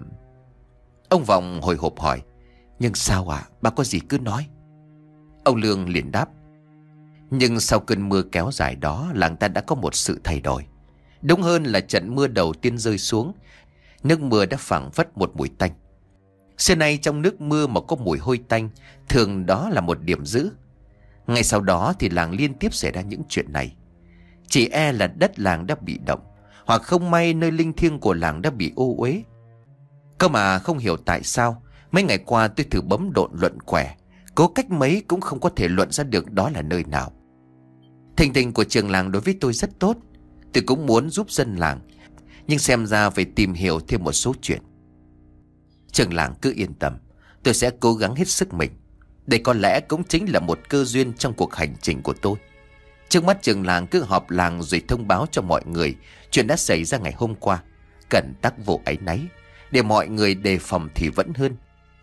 Ông Vọng hồi hộp hỏi: Nhưng sao à? Bà có gì cứ nói. Ông Lương liền đáp: Nhưng sau cơn mưa kéo dài đó, làng ta đã có một sự thay đổi. Đúng hơn là trận mưa đầu tiên rơi xuống, nước mưa đã phảng phất một mùi tanh. Xưa nay trong nước mưa mà có mùi hôi tanh, thường đó là một điểm dữ. Ngay sau đó thì làng liên tiếp xảy ra những chuyện này. Chỉ e là đất làng đã bị động, hoặc không may nơi linh thiêng của làng đã bị ô uế. Cơ mà không hiểu tại sao mấy ngày qua tôi thử bấm độn luận quẻ, cố cách mấy cũng không có thể luận ra được đó là nơi nào. Tình tình của trường làng đối với tôi rất tốt, tôi cũng muốn giúp dân làng, nhưng xem ra phải tìm hiểu thêm một số chuyện. Trường làng cứ yên tâm, tôi sẽ cố gắng hết sức mình. Đây có lẽ cũng chính là một cơ duyên trong cuộc hành trình của tôi. Trước mắt trường làng cứ họp làng rồi thông báo cho mọi người chuyện đã xảy ra ngày hôm qua, cần tắc vô áy náy, để mọi người đề phòng thì vẫn hơn.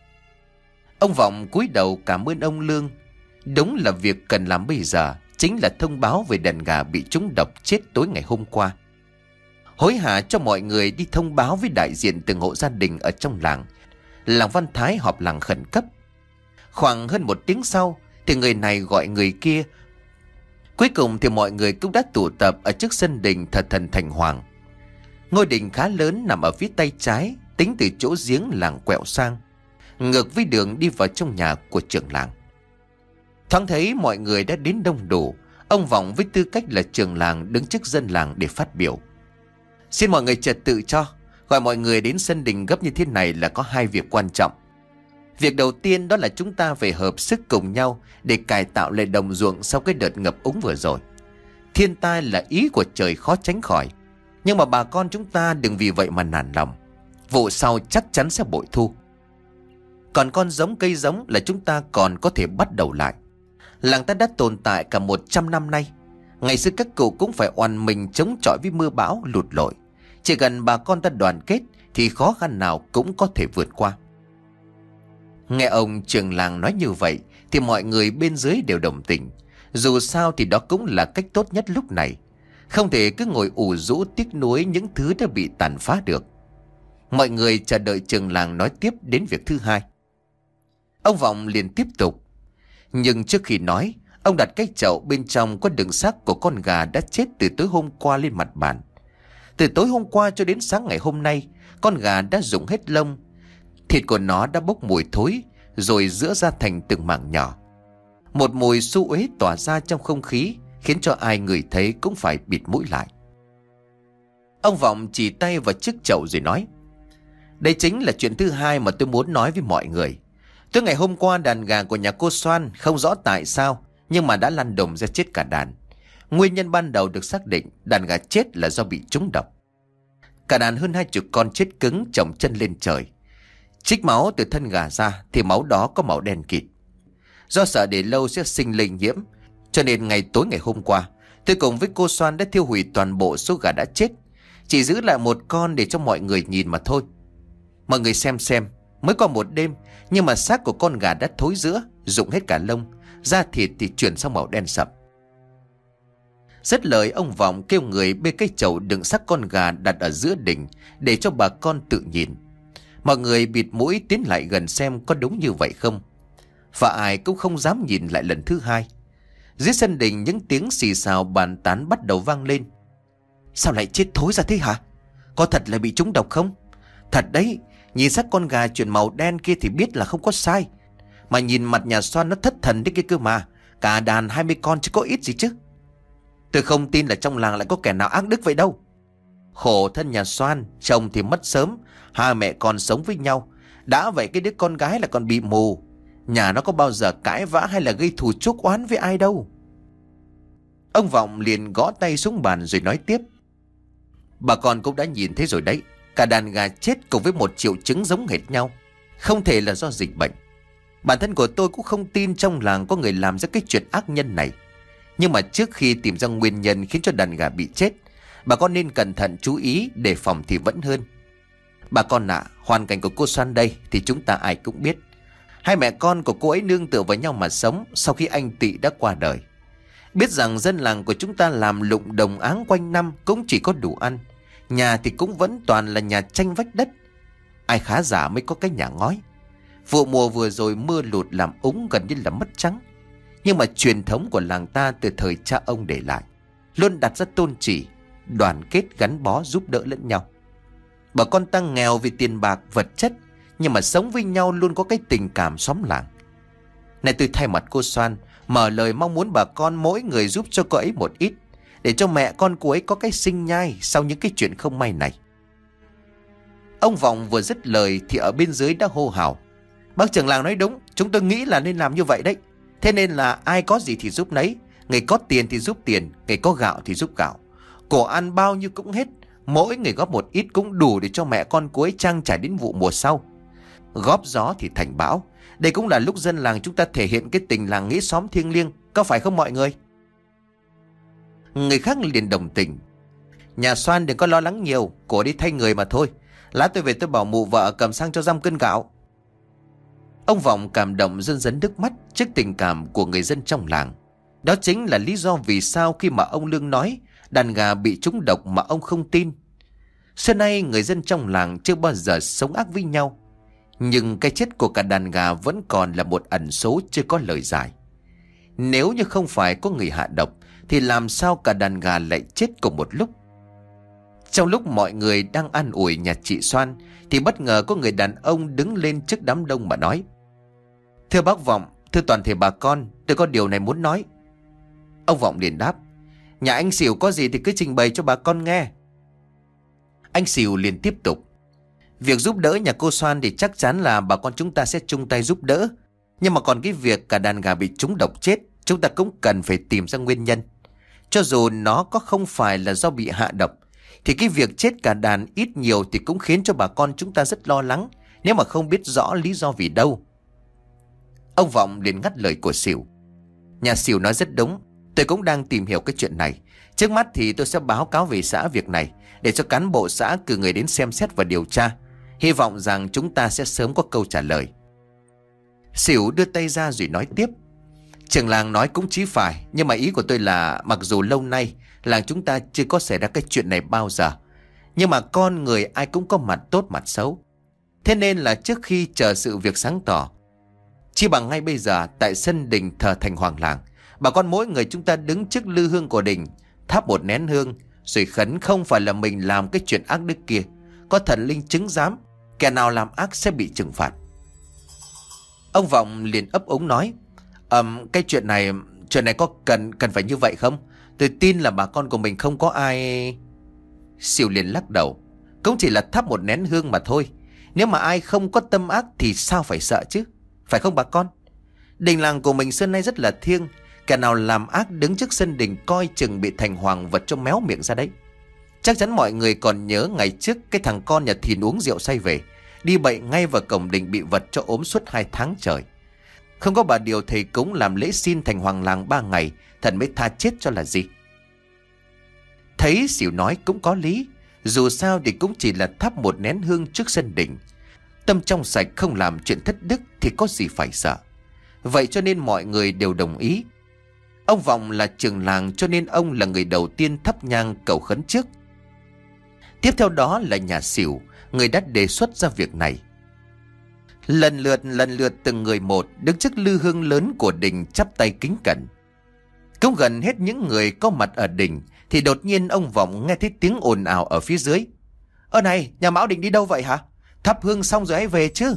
Ông Vọng cúi đầu cảm ơn ông Lương. Đúng là việc cần làm bây giờ chính là thông báo về đàn gà bị trúng độc chết tối ngày hôm qua. Hối hả cho mọi người đi thông báo với đại diện từng hộ gia đình ở trong làng. Làng Văn Thái họp làng khẩn cấp. Khoảng hơn một tiếng sau thì người này gọi người kia. Cuối cùng thì mọi người cũng đã tụ tập ở trước sân đình thờ thần Thành Hoàng. Ngôi đình khá lớn nằm ở phía tay trái, tính từ chỗ giếng làng quẹo sang, ngược với đường đi vào trong nhà của trưởng làng. Thoáng thấy mọi người đã đến đông đủ, ông Vọng với tư cách là trưởng làng đứng trước dân làng để phát biểu. Xin mọi người trật tự cho, gọi mọi người đến sân đình gấp như thế này là có hai việc quan trọng. Việc đầu tiên đó là chúng ta phải hợp sức cùng nhau để cải tạo lại đồng ruộng sau cái đợt ngập úng vừa rồi. Thiên tai là ý của trời khó tránh khỏi, nhưng mà bà con chúng ta đừng vì vậy mà nản lòng. Vụ sau chắc chắn sẽ bội thu. Còn con giống cây giống là chúng ta còn có thể bắt đầu lại. Làng ta đã tồn tại cả một trăm năm nay. Ngày xưa các cụ cũng phải oằn mình chống chọi với mưa bão lụt lội. Chỉ cần bà con ta đoàn kết thì khó khăn nào cũng có thể vượt qua. Nghe ông trưởng làng nói như vậy thì mọi người bên dưới đều đồng tình. Dù sao thì đó cũng là cách tốt nhất lúc này. Không thể cứ ngồi ủ rũ tiếc nuối những thứ đã bị tàn phá được. Mọi người chờ đợi trưởng làng nói tiếp đến việc thứ hai. Ông Vọng liền tiếp tục. Nhưng trước khi nói, ông đặt cái chậu bên trong có đựng xác của con gà đã chết từ tối hôm qua lên mặt bàn. Từ tối hôm qua cho đến sáng ngày hôm nay, con gà đã rụng hết lông. Thịt của nó đã bốc mùi thối, rồi rữa ra thành từng mảng nhỏ. Một mùi xú uế tỏa ra trong không khí, khiến cho ai ngửi thấy cũng phải bịt mũi lại. Ông Vọng chỉ tay vào chiếc chậu rồi nói: đây chính là chuyện thứ hai mà tôi muốn nói với mọi người. Tối ngày hôm qua, đàn gà của nhà cô Soan không rõ tại sao, nhưng mà đã lăn đùng ra chết cả đàn. Nguyên nhân ban đầu được xác định đàn gà chết là do bị trúng độc. Cả đàn hơn hai chục con chết cứng, chồng chân lên trời. Trích máu từ thân gà ra thì máu đó có màu đen kịt. Do sợ để lâu sẽ sinh lây nhiễm, cho nên ngày tối ngày hôm qua, tôi cùng với cô Soan đã thiêu hủy toàn bộ số gà đã chết, chỉ giữ lại một con để cho mọi người nhìn mà thôi. Mọi người xem xem, mới qua một đêm nhưng mà xác của con gà đã thối rữa, rụng hết cả lông, da thịt thì chuyển sang màu đen sậm. Dứt lời, ông Vọng kêu người bê cái chậu đựng xác con gà đặt ở giữa đình để cho bà con tự nhìn. Mọi người bịt mũi tiến lại gần xem có đúng như vậy không, và ai cũng không dám nhìn lại lần thứ hai. Dưới sân đình, những tiếng xì xào bàn tán bắt đầu vang lên. Sao lại chết thối ra thế hả? Có thật là bị trúng độc không? Thật đấy, nhìn xác con gà chuyển màu đen kia thì biết là không có sai. Mà nhìn mặt nhà Soan nó thất thần đấy kia cơ mà. Cả đàn hai mươi con chứ có ít gì chứ. Tôi không tin là trong làng lại có kẻ nào ác đức vậy đâu. Khổ thân nhà Soan, chồng thì mất sớm, hai mẹ con sống với nhau. Đã vậy cái đứa con gái là còn bị mù. Nhà nó có bao giờ cãi vã hay là gây thù chuốc oán với ai đâu. Ông Vọng liền gõ tay xuống bàn rồi nói tiếp: bà con cũng đã nhìn thấy rồi đấy. Cả đàn gà chết cùng với một triệu chứng giống hệt nhau, không thể là do dịch bệnh. Bản thân của tôi cũng không tin trong làng có người làm ra cái chuyện ác nhân này. Nhưng mà trước khi tìm ra nguyên nhân khiến cho đàn gà bị chết, bà con nên cẩn thận chú ý, đề phòng thì vẫn hơn. Bà con ạ, à, hoàn cảnh của cô Soan đây thì chúng ta ai cũng biết. Hai mẹ con của cô ấy nương tựa vào nhau mà sống sau khi anh Tị đã qua đời. Biết rằng dân làng của chúng ta làm lụng đồng áng quanh năm cũng chỉ có đủ ăn. Nhà thì cũng vẫn toàn là nhà tranh vách đất. Ai khá giả mới có cái nhà ngói. Vụ mùa vừa rồi mưa lụt làm úng gần như là mất trắng. Nhưng mà truyền thống của làng ta từ thời cha ông để lại luôn đặt ra tôn chỉ đoàn kết, gắn bó, giúp đỡ lẫn nhau. Bà con ta nghèo vì tiền bạc vật chất, nhưng mà sống với nhau luôn có cái tình cảm xóm làng. Này, tôi thay mặt cô Soan mở lời mong muốn bà con mỗi người giúp cho cô ấy một ít, để cho mẹ con cô ấy có cái sinh nhai sau những cái chuyện không may này. Ông Vọng vừa dứt lời thì ở bên dưới đã hô hào: bác trưởng làng nói đúng, chúng tôi nghĩ là nên làm như vậy đấy. Thế nên là ai có gì thì giúp nấy. Người có tiền thì giúp tiền, người có gạo thì giúp gạo. Cổ ăn bao nhiêu cũng hết, mỗi người góp một ít cũng đủ để cho mẹ con cô ấy trang trải đến vụ mùa sau. Góp gió thì thành bão. Đây cũng là lúc dân làng chúng ta thể hiện cái tình làng nghĩa xóm thiêng liêng, có phải không mọi người? Người khác liền đồng tình: nhà Soan đừng có lo lắng nhiều, cổ đi thay người mà thôi. Lát tôi về tôi bảo mụ vợ cầm sang cho dăm cân gạo. Ông Vọng cảm động rưng rấn nước mắt trước tình cảm của người dân trong làng. Đó chính là lý do vì sao khi mà ông Lương nói đàn gà bị trúng độc mà ông không tin. Xưa nay người dân trong làng chưa bao giờ sống ác với nhau, nhưng cái chết của cả đàn gà vẫn còn là một ẩn số chưa có lời giải. Nếu như không phải có người hạ độc thì làm sao cả đàn gà lại chết cùng một lúc? Trong lúc mọi người đang an ủi nhà chị Soan thì bất ngờ có người đàn ông đứng lên trước đám đông mà nói: thưa bác Vọng, thưa toàn thể bà con, tôi có điều này muốn nói. Ông Vọng liền đáp: nhà anh Sỉu có gì thì cứ trình bày cho bà con nghe. Anh Sỉu liền tiếp tục: việc giúp đỡ nhà cô Soan thì chắc chắn là bà con chúng ta sẽ chung tay giúp đỡ. Nhưng mà còn cái việc cả đàn gà bị trúng độc chết, chúng ta cũng cần phải tìm ra nguyên nhân. Cho dù nó có không phải là do bị hạ độc, thì cái việc chết cả đàn ít nhiều thì cũng khiến cho bà con chúng ta rất lo lắng, nếu mà không biết rõ lý do vì đâu. Ông Vọng liền ngắt lời của Sỉu: nhà Sỉu nói rất đúng, tôi cũng đang tìm hiểu cái chuyện này. Trước mắt thì tôi sẽ báo cáo về xã việc này, để cho cán bộ xã cử người đến xem xét và điều tra. Hy vọng rằng chúng ta sẽ sớm có câu trả lời. Sỉu đưa tay ra rồi nói tiếp: trưởng làng nói cũng chí phải, nhưng mà ý của tôi là mặc dù lâu nay làng chúng ta chưa có xảy ra cái chuyện này bao giờ, nhưng mà con người ai cũng có mặt tốt mặt xấu. Thế nên là trước khi chờ sự việc sáng tỏ, chi bằng ngay bây giờ tại sân đình thờ thành hoàng làng, bà con mỗi người chúng ta đứng trước lư hương của đình, thắp một nén hương, rồi khấn không phải là mình làm cái chuyện ác đức kia. Có thần linh chứng giám, kẻ nào làm ác sẽ bị trừng phạt. Ông Vọng liền ấp úng nói, ừm, cái chuyện này, chuyện này có cần cần phải như vậy không? Tôi tin là bà con của mình không có ai. Sỉu liền lắc đầu, cũng chỉ là thắp một nén hương mà thôi. Nếu mà ai không có tâm ác thì sao phải sợ chứ, phải không bà con? Đình làng của mình xưa nay rất là thiêng, kẻ nào làm ác đứng trước sân đình coi chừng bị thành hoàng vật cho méo miệng ra đấy. Chắc chắn mọi người còn nhớ ngày trước cái thằng con nhà Thìn uống rượu say về, đi bậy ngay vào cổng đình bị vật cho ốm suốt hai tháng trời. Không có bà điều thầy cúng làm lễ xin thành hoàng làng ba ngày, thần mới tha chết cho là gì. Thấy Sỉu nói cũng có lý, dù sao thì cũng chỉ là thắp một nén hương trước sân đình. Tâm trong sạch không làm chuyện thất đức thì có gì phải sợ. Vậy cho nên mọi người đều đồng ý. Ông Vọng là trưởng làng cho nên ông là người đầu tiên thắp nhang cầu khấn trước. Tiếp theo đó là nhà Sỉu, người đã đề xuất ra việc này. Lần lượt lần lượt từng người một đứng trước lư hương lớn của đình chắp tay kính cẩn. Cũng gần hết những người có mặt ở đình thì đột nhiên ông Vọng nghe thấy tiếng ồn ào ở phía dưới. Ơ này, nhà Mão định đi đâu vậy hả? Thắp hương xong rồi hãy về chứ.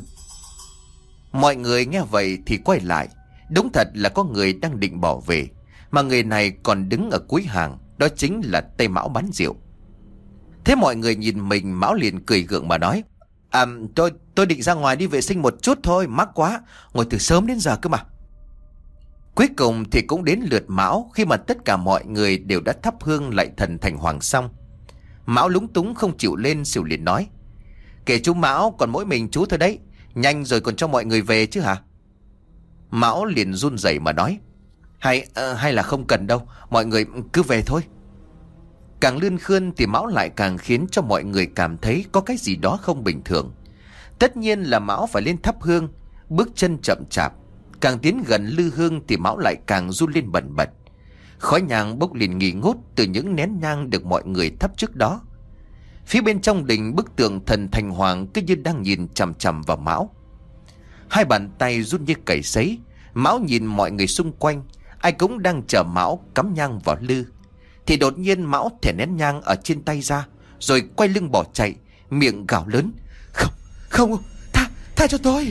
Mọi người nghe vậy thì quay lại. Đúng thật là có người đang định bỏ về, mà người này còn đứng ở cuối hàng. Đó chính là Tây Mão bán rượu. Thế mọi người nhìn mình, Mão liền cười gượng mà nói, À tôi tôi định ra ngoài đi vệ sinh một chút thôi, mắc quá, ngồi từ sớm đến giờ cơ mà. Cuối cùng thì cũng đến lượt Mão, khi mà tất cả mọi người đều đã thắp hương lạy thần thành hoàng xong. Mão lúng túng không chịu lên. Sỉu liền nói, kể chú Mão, còn mỗi mình chú thôi đấy, nhanh rồi còn cho mọi người về chứ hả? Mão liền run rẩy mà nói, Hay uh, hay là không cần đâu, mọi người cứ về thôi. Càng lươn khươn thì Mão lại càng khiến cho mọi người cảm thấy có cái gì đó không bình thường. Tất nhiên là Mão phải lên thắp hương, bước chân chậm chạp. Càng tiến gần lư hương thì Mão lại càng run lên bần bật. Khói nhang bốc lên nghi ngút từ những nén nhang được mọi người thắp trước đó. Phía bên trong đình, bức tượng thần thành hoàng cứ như đang nhìn chằm chằm vào Mão. Hai bàn tay run như cầy sấy. Mão nhìn mọi người xung quanh, ai cũng đang chờ Mão cắm nhang vào lư. Thì đột nhiên Mão thẻ nén nhang ở trên tay ra, rồi quay lưng bỏ chạy, miệng gào lớn, Không, không, tha, tha cho tôi.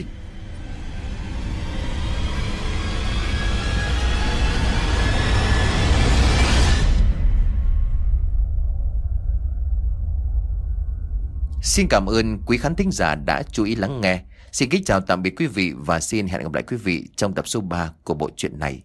Xin cảm ơn quý khán thính giả đã chú ý lắng nghe. Xin kính chào tạm biệt quý vị và xin hẹn gặp lại quý vị trong tập số ba của bộ truyện này.